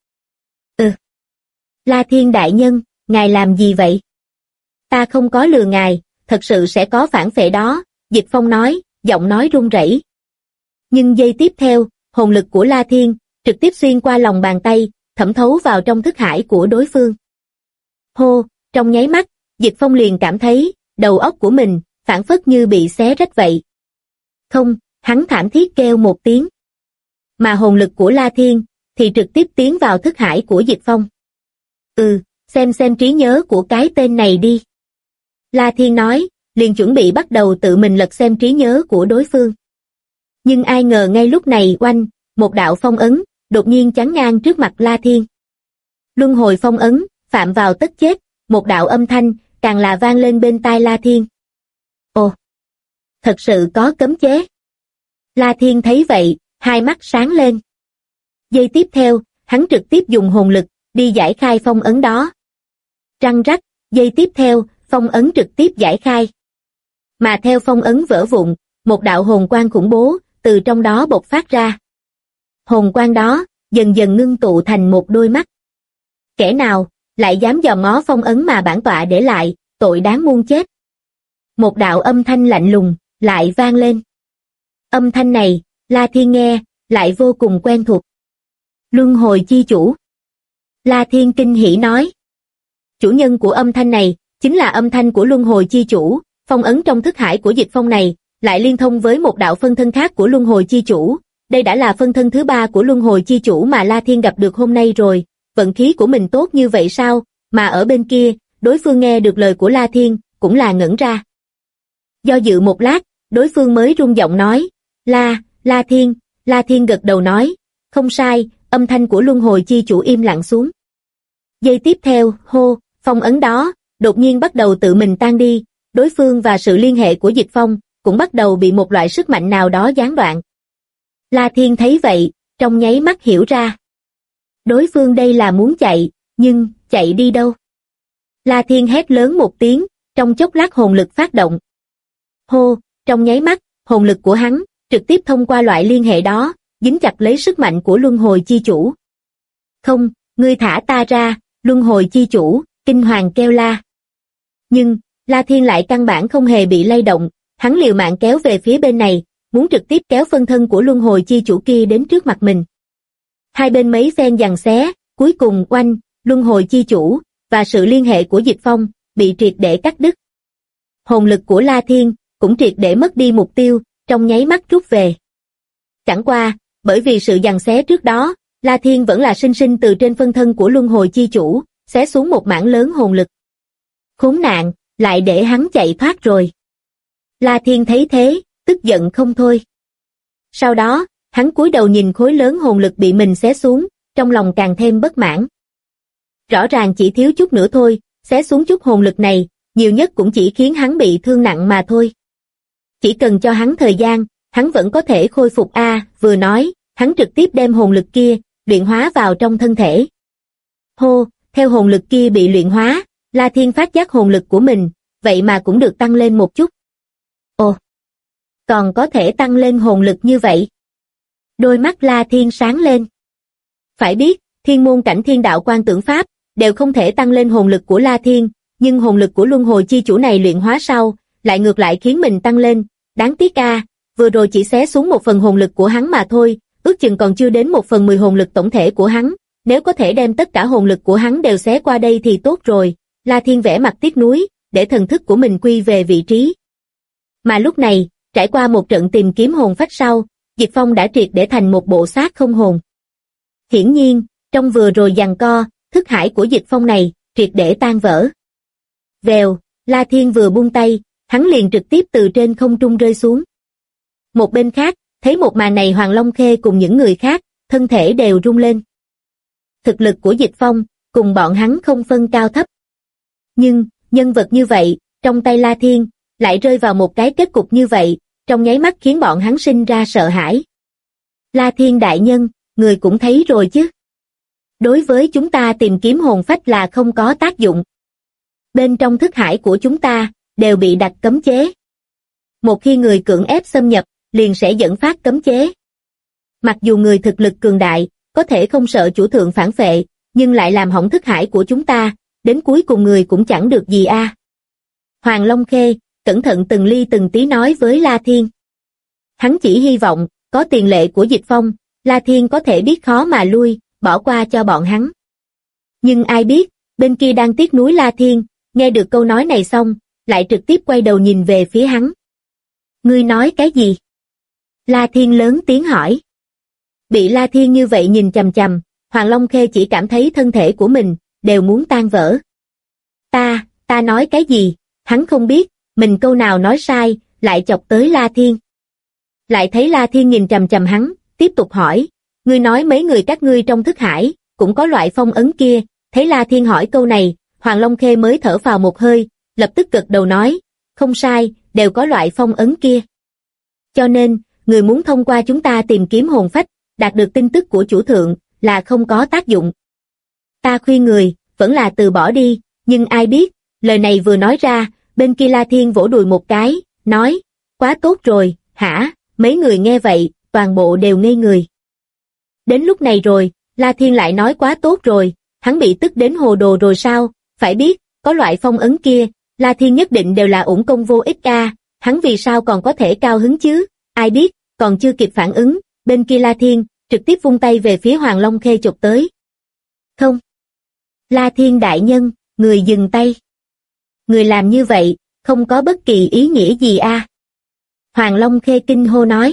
La Thiên đại nhân, ngài làm gì vậy? Ta không có lừa ngài, thật sự sẽ có phản phệ đó, Dịch Phong nói, giọng nói run rẩy. Nhưng giây tiếp theo, hồn lực của La Thiên, trực tiếp xuyên qua lòng bàn tay, thẩm thấu vào trong thức hải của đối phương. Hô, trong nháy mắt, Dịch Phong liền cảm thấy, đầu óc của mình, phảng phất như bị xé rách vậy. Không, hắn thảm thiết kêu một tiếng. Mà hồn lực của La Thiên thì trực tiếp tiến vào thức hải của Dịch Phong. Xem trí nhớ của cái tên này đi. La Thiên nói, liền chuẩn bị bắt đầu tự mình lật xem trí nhớ của đối phương. Nhưng ai ngờ ngay lúc này oanh, một đạo phong ấn, đột nhiên chắn ngang trước mặt La Thiên. Luân hồi phong ấn, phạm vào tất chết, một đạo âm thanh, càng là vang lên bên tai La Thiên. Ồ! Thật sự có cấm chế. La Thiên thấy vậy, hai mắt sáng lên. Giây tiếp theo, hắn trực tiếp dùng hồn lực, đi giải khai phong ấn đó. Răng rắc, giây tiếp theo, phong ấn trực tiếp giải khai. Mà theo phong ấn vỡ vụn, một đạo hồn quang khủng bố, từ trong đó bộc phát ra. Hồn quang đó, dần dần ngưng tụ thành một đôi mắt. Kẻ nào, lại dám dòm ngó phong ấn mà bản tọa để lại, tội đáng muôn chết. Một đạo âm thanh lạnh lùng, lại vang lên. Âm thanh này, La Thiên nghe, lại vô cùng quen thuộc. Luân hồi chi chủ. La Thiên kinh hỉ nói. Chủ nhân của âm thanh này, chính là âm thanh của luân hồi chi chủ, phong ấn trong thức hải của Dịch Phong này, lại liên thông với một đạo phân thân khác của luân hồi chi chủ. Đây đã là phân thân thứ ba của luân hồi chi chủ mà La Thiên gặp được hôm nay rồi, vận khí của mình tốt như vậy sao, mà ở bên kia, đối phương nghe được lời của La Thiên, cũng là ngẩn ra. Do dự một lát, đối phương mới rung giọng nói, La Thiên gật đầu nói, không sai, âm thanh của luân hồi chi chủ im lặng xuống. Giây tiếp theo, phong ấn đó, đột nhiên bắt đầu tự mình tan đi, đối phương và sự liên hệ của Dịch Phong, cũng bắt đầu bị một loại sức mạnh nào đó gián đoạn. La Thiên thấy vậy, trong nháy mắt hiểu ra. Đối phương đây là muốn chạy, nhưng, chạy đi đâu? La Thiên hét lớn một tiếng, trong chốc lát hồn lực phát động. Trong nháy mắt, hồn lực của hắn, trực tiếp thông qua loại liên hệ đó, dính chặt lấy sức mạnh của luân hồi chi chủ. Không, ngươi thả ta ra, luân hồi chi chủ, kinh hoàng kêu la. Nhưng, La Thiên lại căn bản không hề bị lay động, hắn liều mạng kéo về phía bên này, muốn trực tiếp kéo phân thân của luân hồi chi chủ kia đến trước mặt mình. Hai bên mấy phen giằng xé, cuối cùng oanh, luân hồi chi chủ, và sự liên hệ của Dịch Phong, bị triệt để cắt đứt. Hồn lực của La Thiên, cũng triệt để mất đi mục tiêu, trong nháy mắt rút về. Chẳng qua, bởi vì sự giằng xé trước đó, La Thiên vẫn là sinh sinh từ trên phân thân của luân hồi chi chủ, xé xuống một mảng lớn hồn lực. Khốn nạn, lại để hắn chạy thoát rồi. La Thiên thấy thế, tức giận không thôi. Sau đó, hắn cúi đầu nhìn khối lớn hồn lực bị mình xé xuống, trong lòng càng thêm bất mãn. Rõ ràng chỉ thiếu chút nữa thôi, xé xuống chút hồn lực này, nhiều nhất cũng chỉ khiến hắn bị thương nặng mà thôi. Chỉ cần cho hắn thời gian, hắn vẫn có thể khôi phục vừa nói, hắn trực tiếp đem hồn lực kia, luyện hóa vào trong thân thể. Theo hồn lực kia bị luyện hóa, La Thiên phát giác hồn lực của mình, vậy mà cũng được tăng lên một chút. Còn có thể tăng lên hồn lực như vậy? Đôi mắt La Thiên sáng lên. Phải biết, thiên môn cảnh thiên đạo quan tưởng pháp, đều không thể tăng lên hồn lực của La Thiên, nhưng hồn lực của luân hồi chi chủ này luyện hóa sau, lại ngược lại khiến mình tăng lên, đáng tiếc vừa rồi chỉ xé xuống 1/10 hồn lực của hắn mà thôi, ước chừng còn chưa đến 1/10 hồn lực tổng thể của hắn, nếu có thể đem tất cả hồn lực của hắn đều xé qua đây thì tốt rồi. La Thiên vẽ mặt tiếc nuối, để thần thức của mình quy về vị trí. Mà lúc này, trải qua một trận tìm kiếm hồn phách sau, Dịch Phong đã triệt để thành một bộ xác không hồn. Hiển nhiên, trong vừa rồi giằng co, thức hải của Dịch Phong này, triệt để tan vỡ. Vèo, La Thiên vừa buông tay, hắn liền trực tiếp từ trên không trung rơi xuống. Một bên khác, thấy một màn này Hoàng Long Khê cùng những người khác, thân thể đều rung lên. Thực lực của Dịch Phong, cùng bọn hắn không phân cao thấp. Nhưng, nhân vật như vậy, trong tay La Thiên, lại rơi vào một cái kết cục như vậy, trong nháy mắt khiến bọn hắn sinh ra sợ hãi. La Thiên đại nhân, người cũng thấy rồi chứ. Đối với chúng ta tìm kiếm hồn phách là không có tác dụng. Bên trong thức hải của chúng ta, đều bị đặt cấm chế. Một khi người cưỡng ép xâm nhập, liền sẽ dẫn phát cấm chế. Mặc dù người thực lực cường đại, có thể không sợ chủ thượng phản phệ, nhưng lại làm hỏng thức hải của chúng ta, đến cuối cùng người cũng chẳng được gì Hoàng Long Khê, cẩn thận từng ly từng tí nói với La Thiên. Hắn chỉ hy vọng, có tiền lệ của Dịch Phong, La Thiên có thể biết khó mà lui, bỏ qua cho bọn hắn. Nhưng ai biết, bên kia đang tiếc nuối La Thiên, nghe được câu nói này xong, lại trực tiếp quay đầu nhìn về phía hắn. Ngươi nói cái gì? La Thiên lớn tiếng hỏi. Bị La Thiên như vậy nhìn chằm chằm, Hoàng Long Khê chỉ cảm thấy thân thể của mình đều muốn tan vỡ. Ta nói cái gì? Hắn không biết, mình câu nào nói sai, lại chọc tới La Thiên. Lại thấy La Thiên nhìn chằm chằm hắn, tiếp tục hỏi, ngươi nói mấy người các ngươi trong thức hải, cũng có loại phong ấn kia. Thấy La Thiên hỏi câu này, Hoàng Long Khê mới thở phào một hơi, lập tức gật đầu nói, không sai, đều có loại phong ấn kia. Cho nên, người muốn thông qua chúng ta tìm kiếm hồn phách, đạt được tin tức của chủ thượng, là không có tác dụng. Ta khuyên người, vẫn là từ bỏ đi, nhưng ai biết, lời này vừa nói ra, bên kia La Thiên vỗ đùi một cái, nói, quá tốt rồi, hả? Mấy người nghe vậy, toàn bộ đều ngây người. Đến lúc này rồi, La Thiên lại nói quá tốt rồi, hắn bị tức đến hồ đồ rồi sao? Phải biết, có loại phong ấn kia, La Thiên nhất định đều là uổng công vô ích a, hắn vì sao còn có thể cao hứng chứ? Ai biết, còn chưa kịp phản ứng, bên kia La Thiên trực tiếp vung tay về phía Hoàng Long Khê chụp tới. Không. La Thiên đại nhân, người dừng tay. Người làm như vậy, không có bất kỳ ý nghĩa gì a. Hoàng Long Khê kinh hô nói.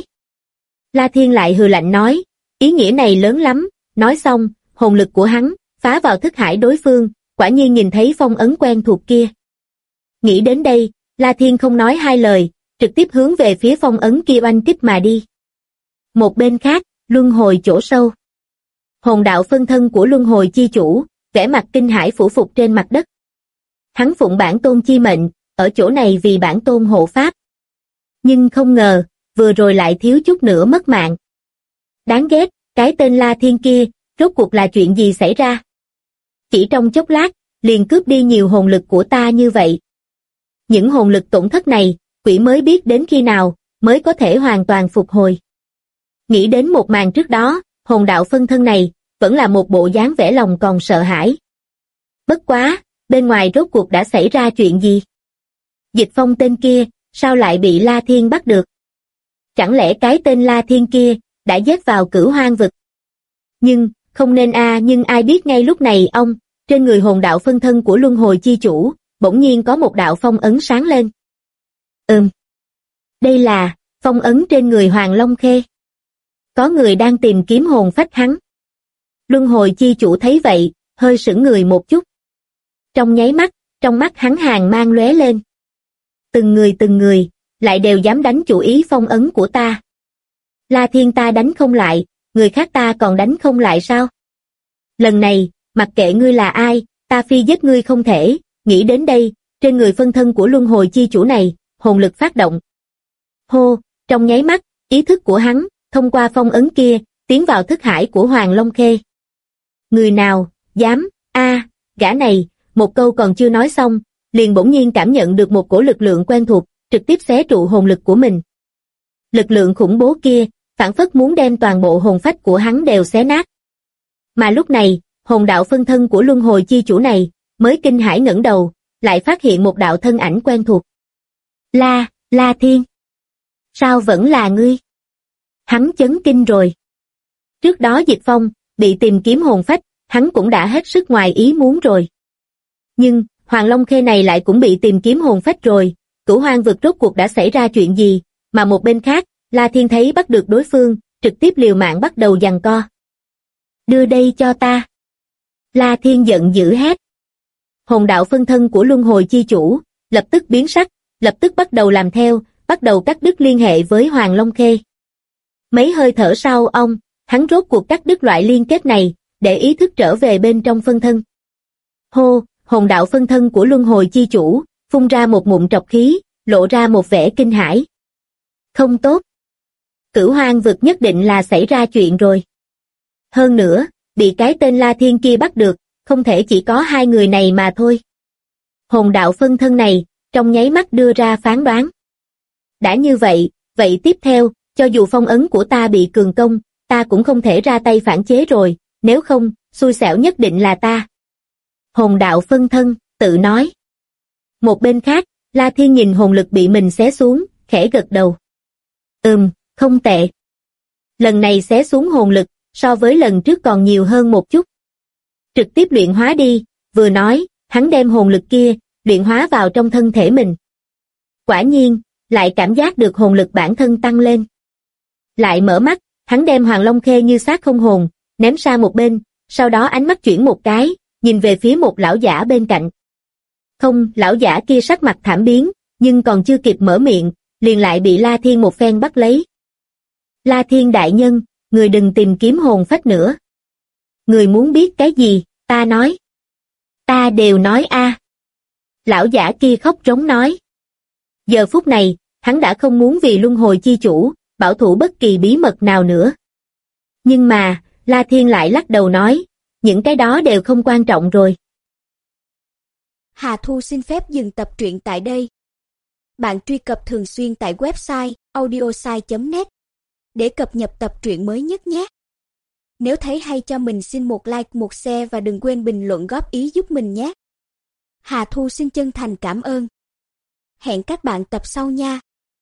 La Thiên lại hừ lạnh nói, ý nghĩa này lớn lắm, nói xong, hồn lực của hắn phá vào thức hải đối phương, quả nhiên nhìn thấy phong ấn quen thuộc kia. Nghĩ đến đây, La Thiên không nói hai lời, trực tiếp hướng về phía phong ấn kia oanh kích mà đi. Một bên khác, luân hồi chỗ sâu. Hồn đạo phân thân của luân hồi chi chủ, vẻ mặt kinh hãi phủ phục trên mặt đất. Hắn phụng bản tôn chi mệnh, ở chỗ này vì bản tôn hộ pháp. Nhưng không ngờ, vừa rồi lại thiếu chút nữa mất mạng. Đáng ghét, cái tên La Thiên kia, rốt cuộc là chuyện gì xảy ra? Chỉ trong chốc lát, liền cướp đi nhiều hồn lực của ta như vậy. Những hồn lực tổn thất này, quỷ mới biết đến khi nào, mới có thể hoàn toàn phục hồi. Nghĩ đến một màn trước đó, hồn đạo phân thân này, vẫn là một bộ dáng vẻ lòng còn sợ hãi. Bất quá, bên ngoài rốt cuộc đã xảy ra chuyện gì? Dịch Phong tên kia, sao lại bị La Thiên bắt được? Chẳng lẽ cái tên La Thiên kia, đã dết vào Cửu Hoang vực? Nhưng, không nên nhưng ai biết ngay lúc này trên người hồn đạo phân thân của luân hồi chi chủ, bỗng nhiên có một đạo phong ấn sáng lên. Đây là, phong ấn trên người Hoàng Long Khê. Có người đang tìm kiếm hồn phách hắn. Luân hồi chi chủ thấy vậy, hơi sững người một chút. Trong nháy mắt, trong mắt hắn hàn mang lóe lên. Từng người, lại đều dám đánh chủ ý phong ấn của ta. La Thiên ta đánh không lại, người khác ta còn đánh không lại sao? Lần này, mặc kệ ngươi là ai, ta phi giết ngươi không thể. Nghĩ đến đây, trên người phân thân của luân hồi chi chủ này, hồn lực phát động. Hô, trong nháy mắt, ý thức của hắn, thông qua phong ấn kia, tiến vào thức hải của Hoàng Long Khê. Người nào, dám, gã này, một câu còn chưa nói xong, liền bỗng nhiên cảm nhận được một cổ lực lượng quen thuộc, trực tiếp xé trụ hồn lực của mình. Lực lượng khủng bố kia, phảng phất muốn đem toàn bộ hồn phách của hắn đều xé nát. Mà lúc này, hồn đạo phân thân của luân hồi chi chủ này, mới kinh hãi ngẩng đầu, lại phát hiện một đạo thân ảnh quen thuộc. La Thiên. Sao vẫn là ngươi? Hắn chấn kinh rồi. Trước đó Dịch Phong, bị tìm kiếm hồn phách, hắn cũng đã hết sức ngoài ý muốn rồi. Nhưng, Hoàng Long Khê này lại cũng bị tìm kiếm hồn phách rồi, Cửu Hoang vực rốt cuộc đã xảy ra chuyện gì, mà một bên khác, La Thiên thấy bắt được đối phương, trực tiếp liều mạng bắt đầu giằng co. Đưa đây cho ta. La Thiên giận dữ hét. Hồn đạo phân thân của luân hồi chi chủ, lập tức biến sắc, lập tức bắt đầu làm theo, bắt đầu cắt đứt liên hệ với Hoàng Long Khê. Mấy hơi thở sau hắn rốt cuộc cắt đứt loại liên kết này, để ý thức trở về bên trong phân thân. Hô, hồn đạo phân thân của luân hồi chi chủ, phun ra một ngụm trọc khí, lộ ra một vẻ kinh hãi. Không tốt. Cửu Hoang vực nhất định là xảy ra chuyện rồi. Hơn nữa, bị cái tên La Thiên kia bắt được, không thể chỉ có hai người này mà thôi. Hồn đạo phân thân này, trong nháy mắt đưa ra phán đoán. Đã như vậy, vậy tiếp theo, cho dù phong ấn của ta bị cường công, ta cũng không thể ra tay phản chế rồi, nếu không, xui xẻo nhất định là ta. Hồn đạo phân thân, tự nói. Một bên khác, La Thiên nhìn hồn lực bị mình xé xuống, khẽ gật đầu. Không tệ. Lần này xé xuống hồn lực, so với lần trước còn nhiều hơn một chút. Trực tiếp luyện hóa đi, vừa nói, hắn đem hồn lực kia, luyện hóa vào trong thân thể mình. Quả nhiên, lại cảm giác được hồn lực bản thân tăng lên. Lại mở mắt, hắn đem Hoàng Long Khê như xác không hồn, ném sang một bên, sau đó ánh mắt chuyển một cái, nhìn về phía một lão giả bên cạnh. Không, lão giả kia sắc mặt thảm biến, nhưng còn chưa kịp mở miệng, liền lại bị La Thiên một phen bắt lấy. La Thiên đại nhân, người đừng tìm kiếm hồn phách nữa. Người muốn biết cái gì, ta nói. Ta đều nói a. Lão giả kia khóc rống nói. Giờ phút này, hắn đã không muốn vì luân hồi chi chủ, bảo thủ bất kỳ bí mật nào nữa. Nhưng mà, La Thiên lại lắc đầu nói, những cái đó đều không quan trọng rồi. Hà Thu xin phép dừng tập truyện tại đây. Bạn truy cập thường xuyên tại website audiosai.net để cập nhật tập truyện mới nhất nhé. Nếu thấy hay cho mình xin một like, một share và đừng quên bình luận góp ý giúp mình nhé. Hà Thu xin chân thành cảm ơn. Hẹn các bạn tập sau nha.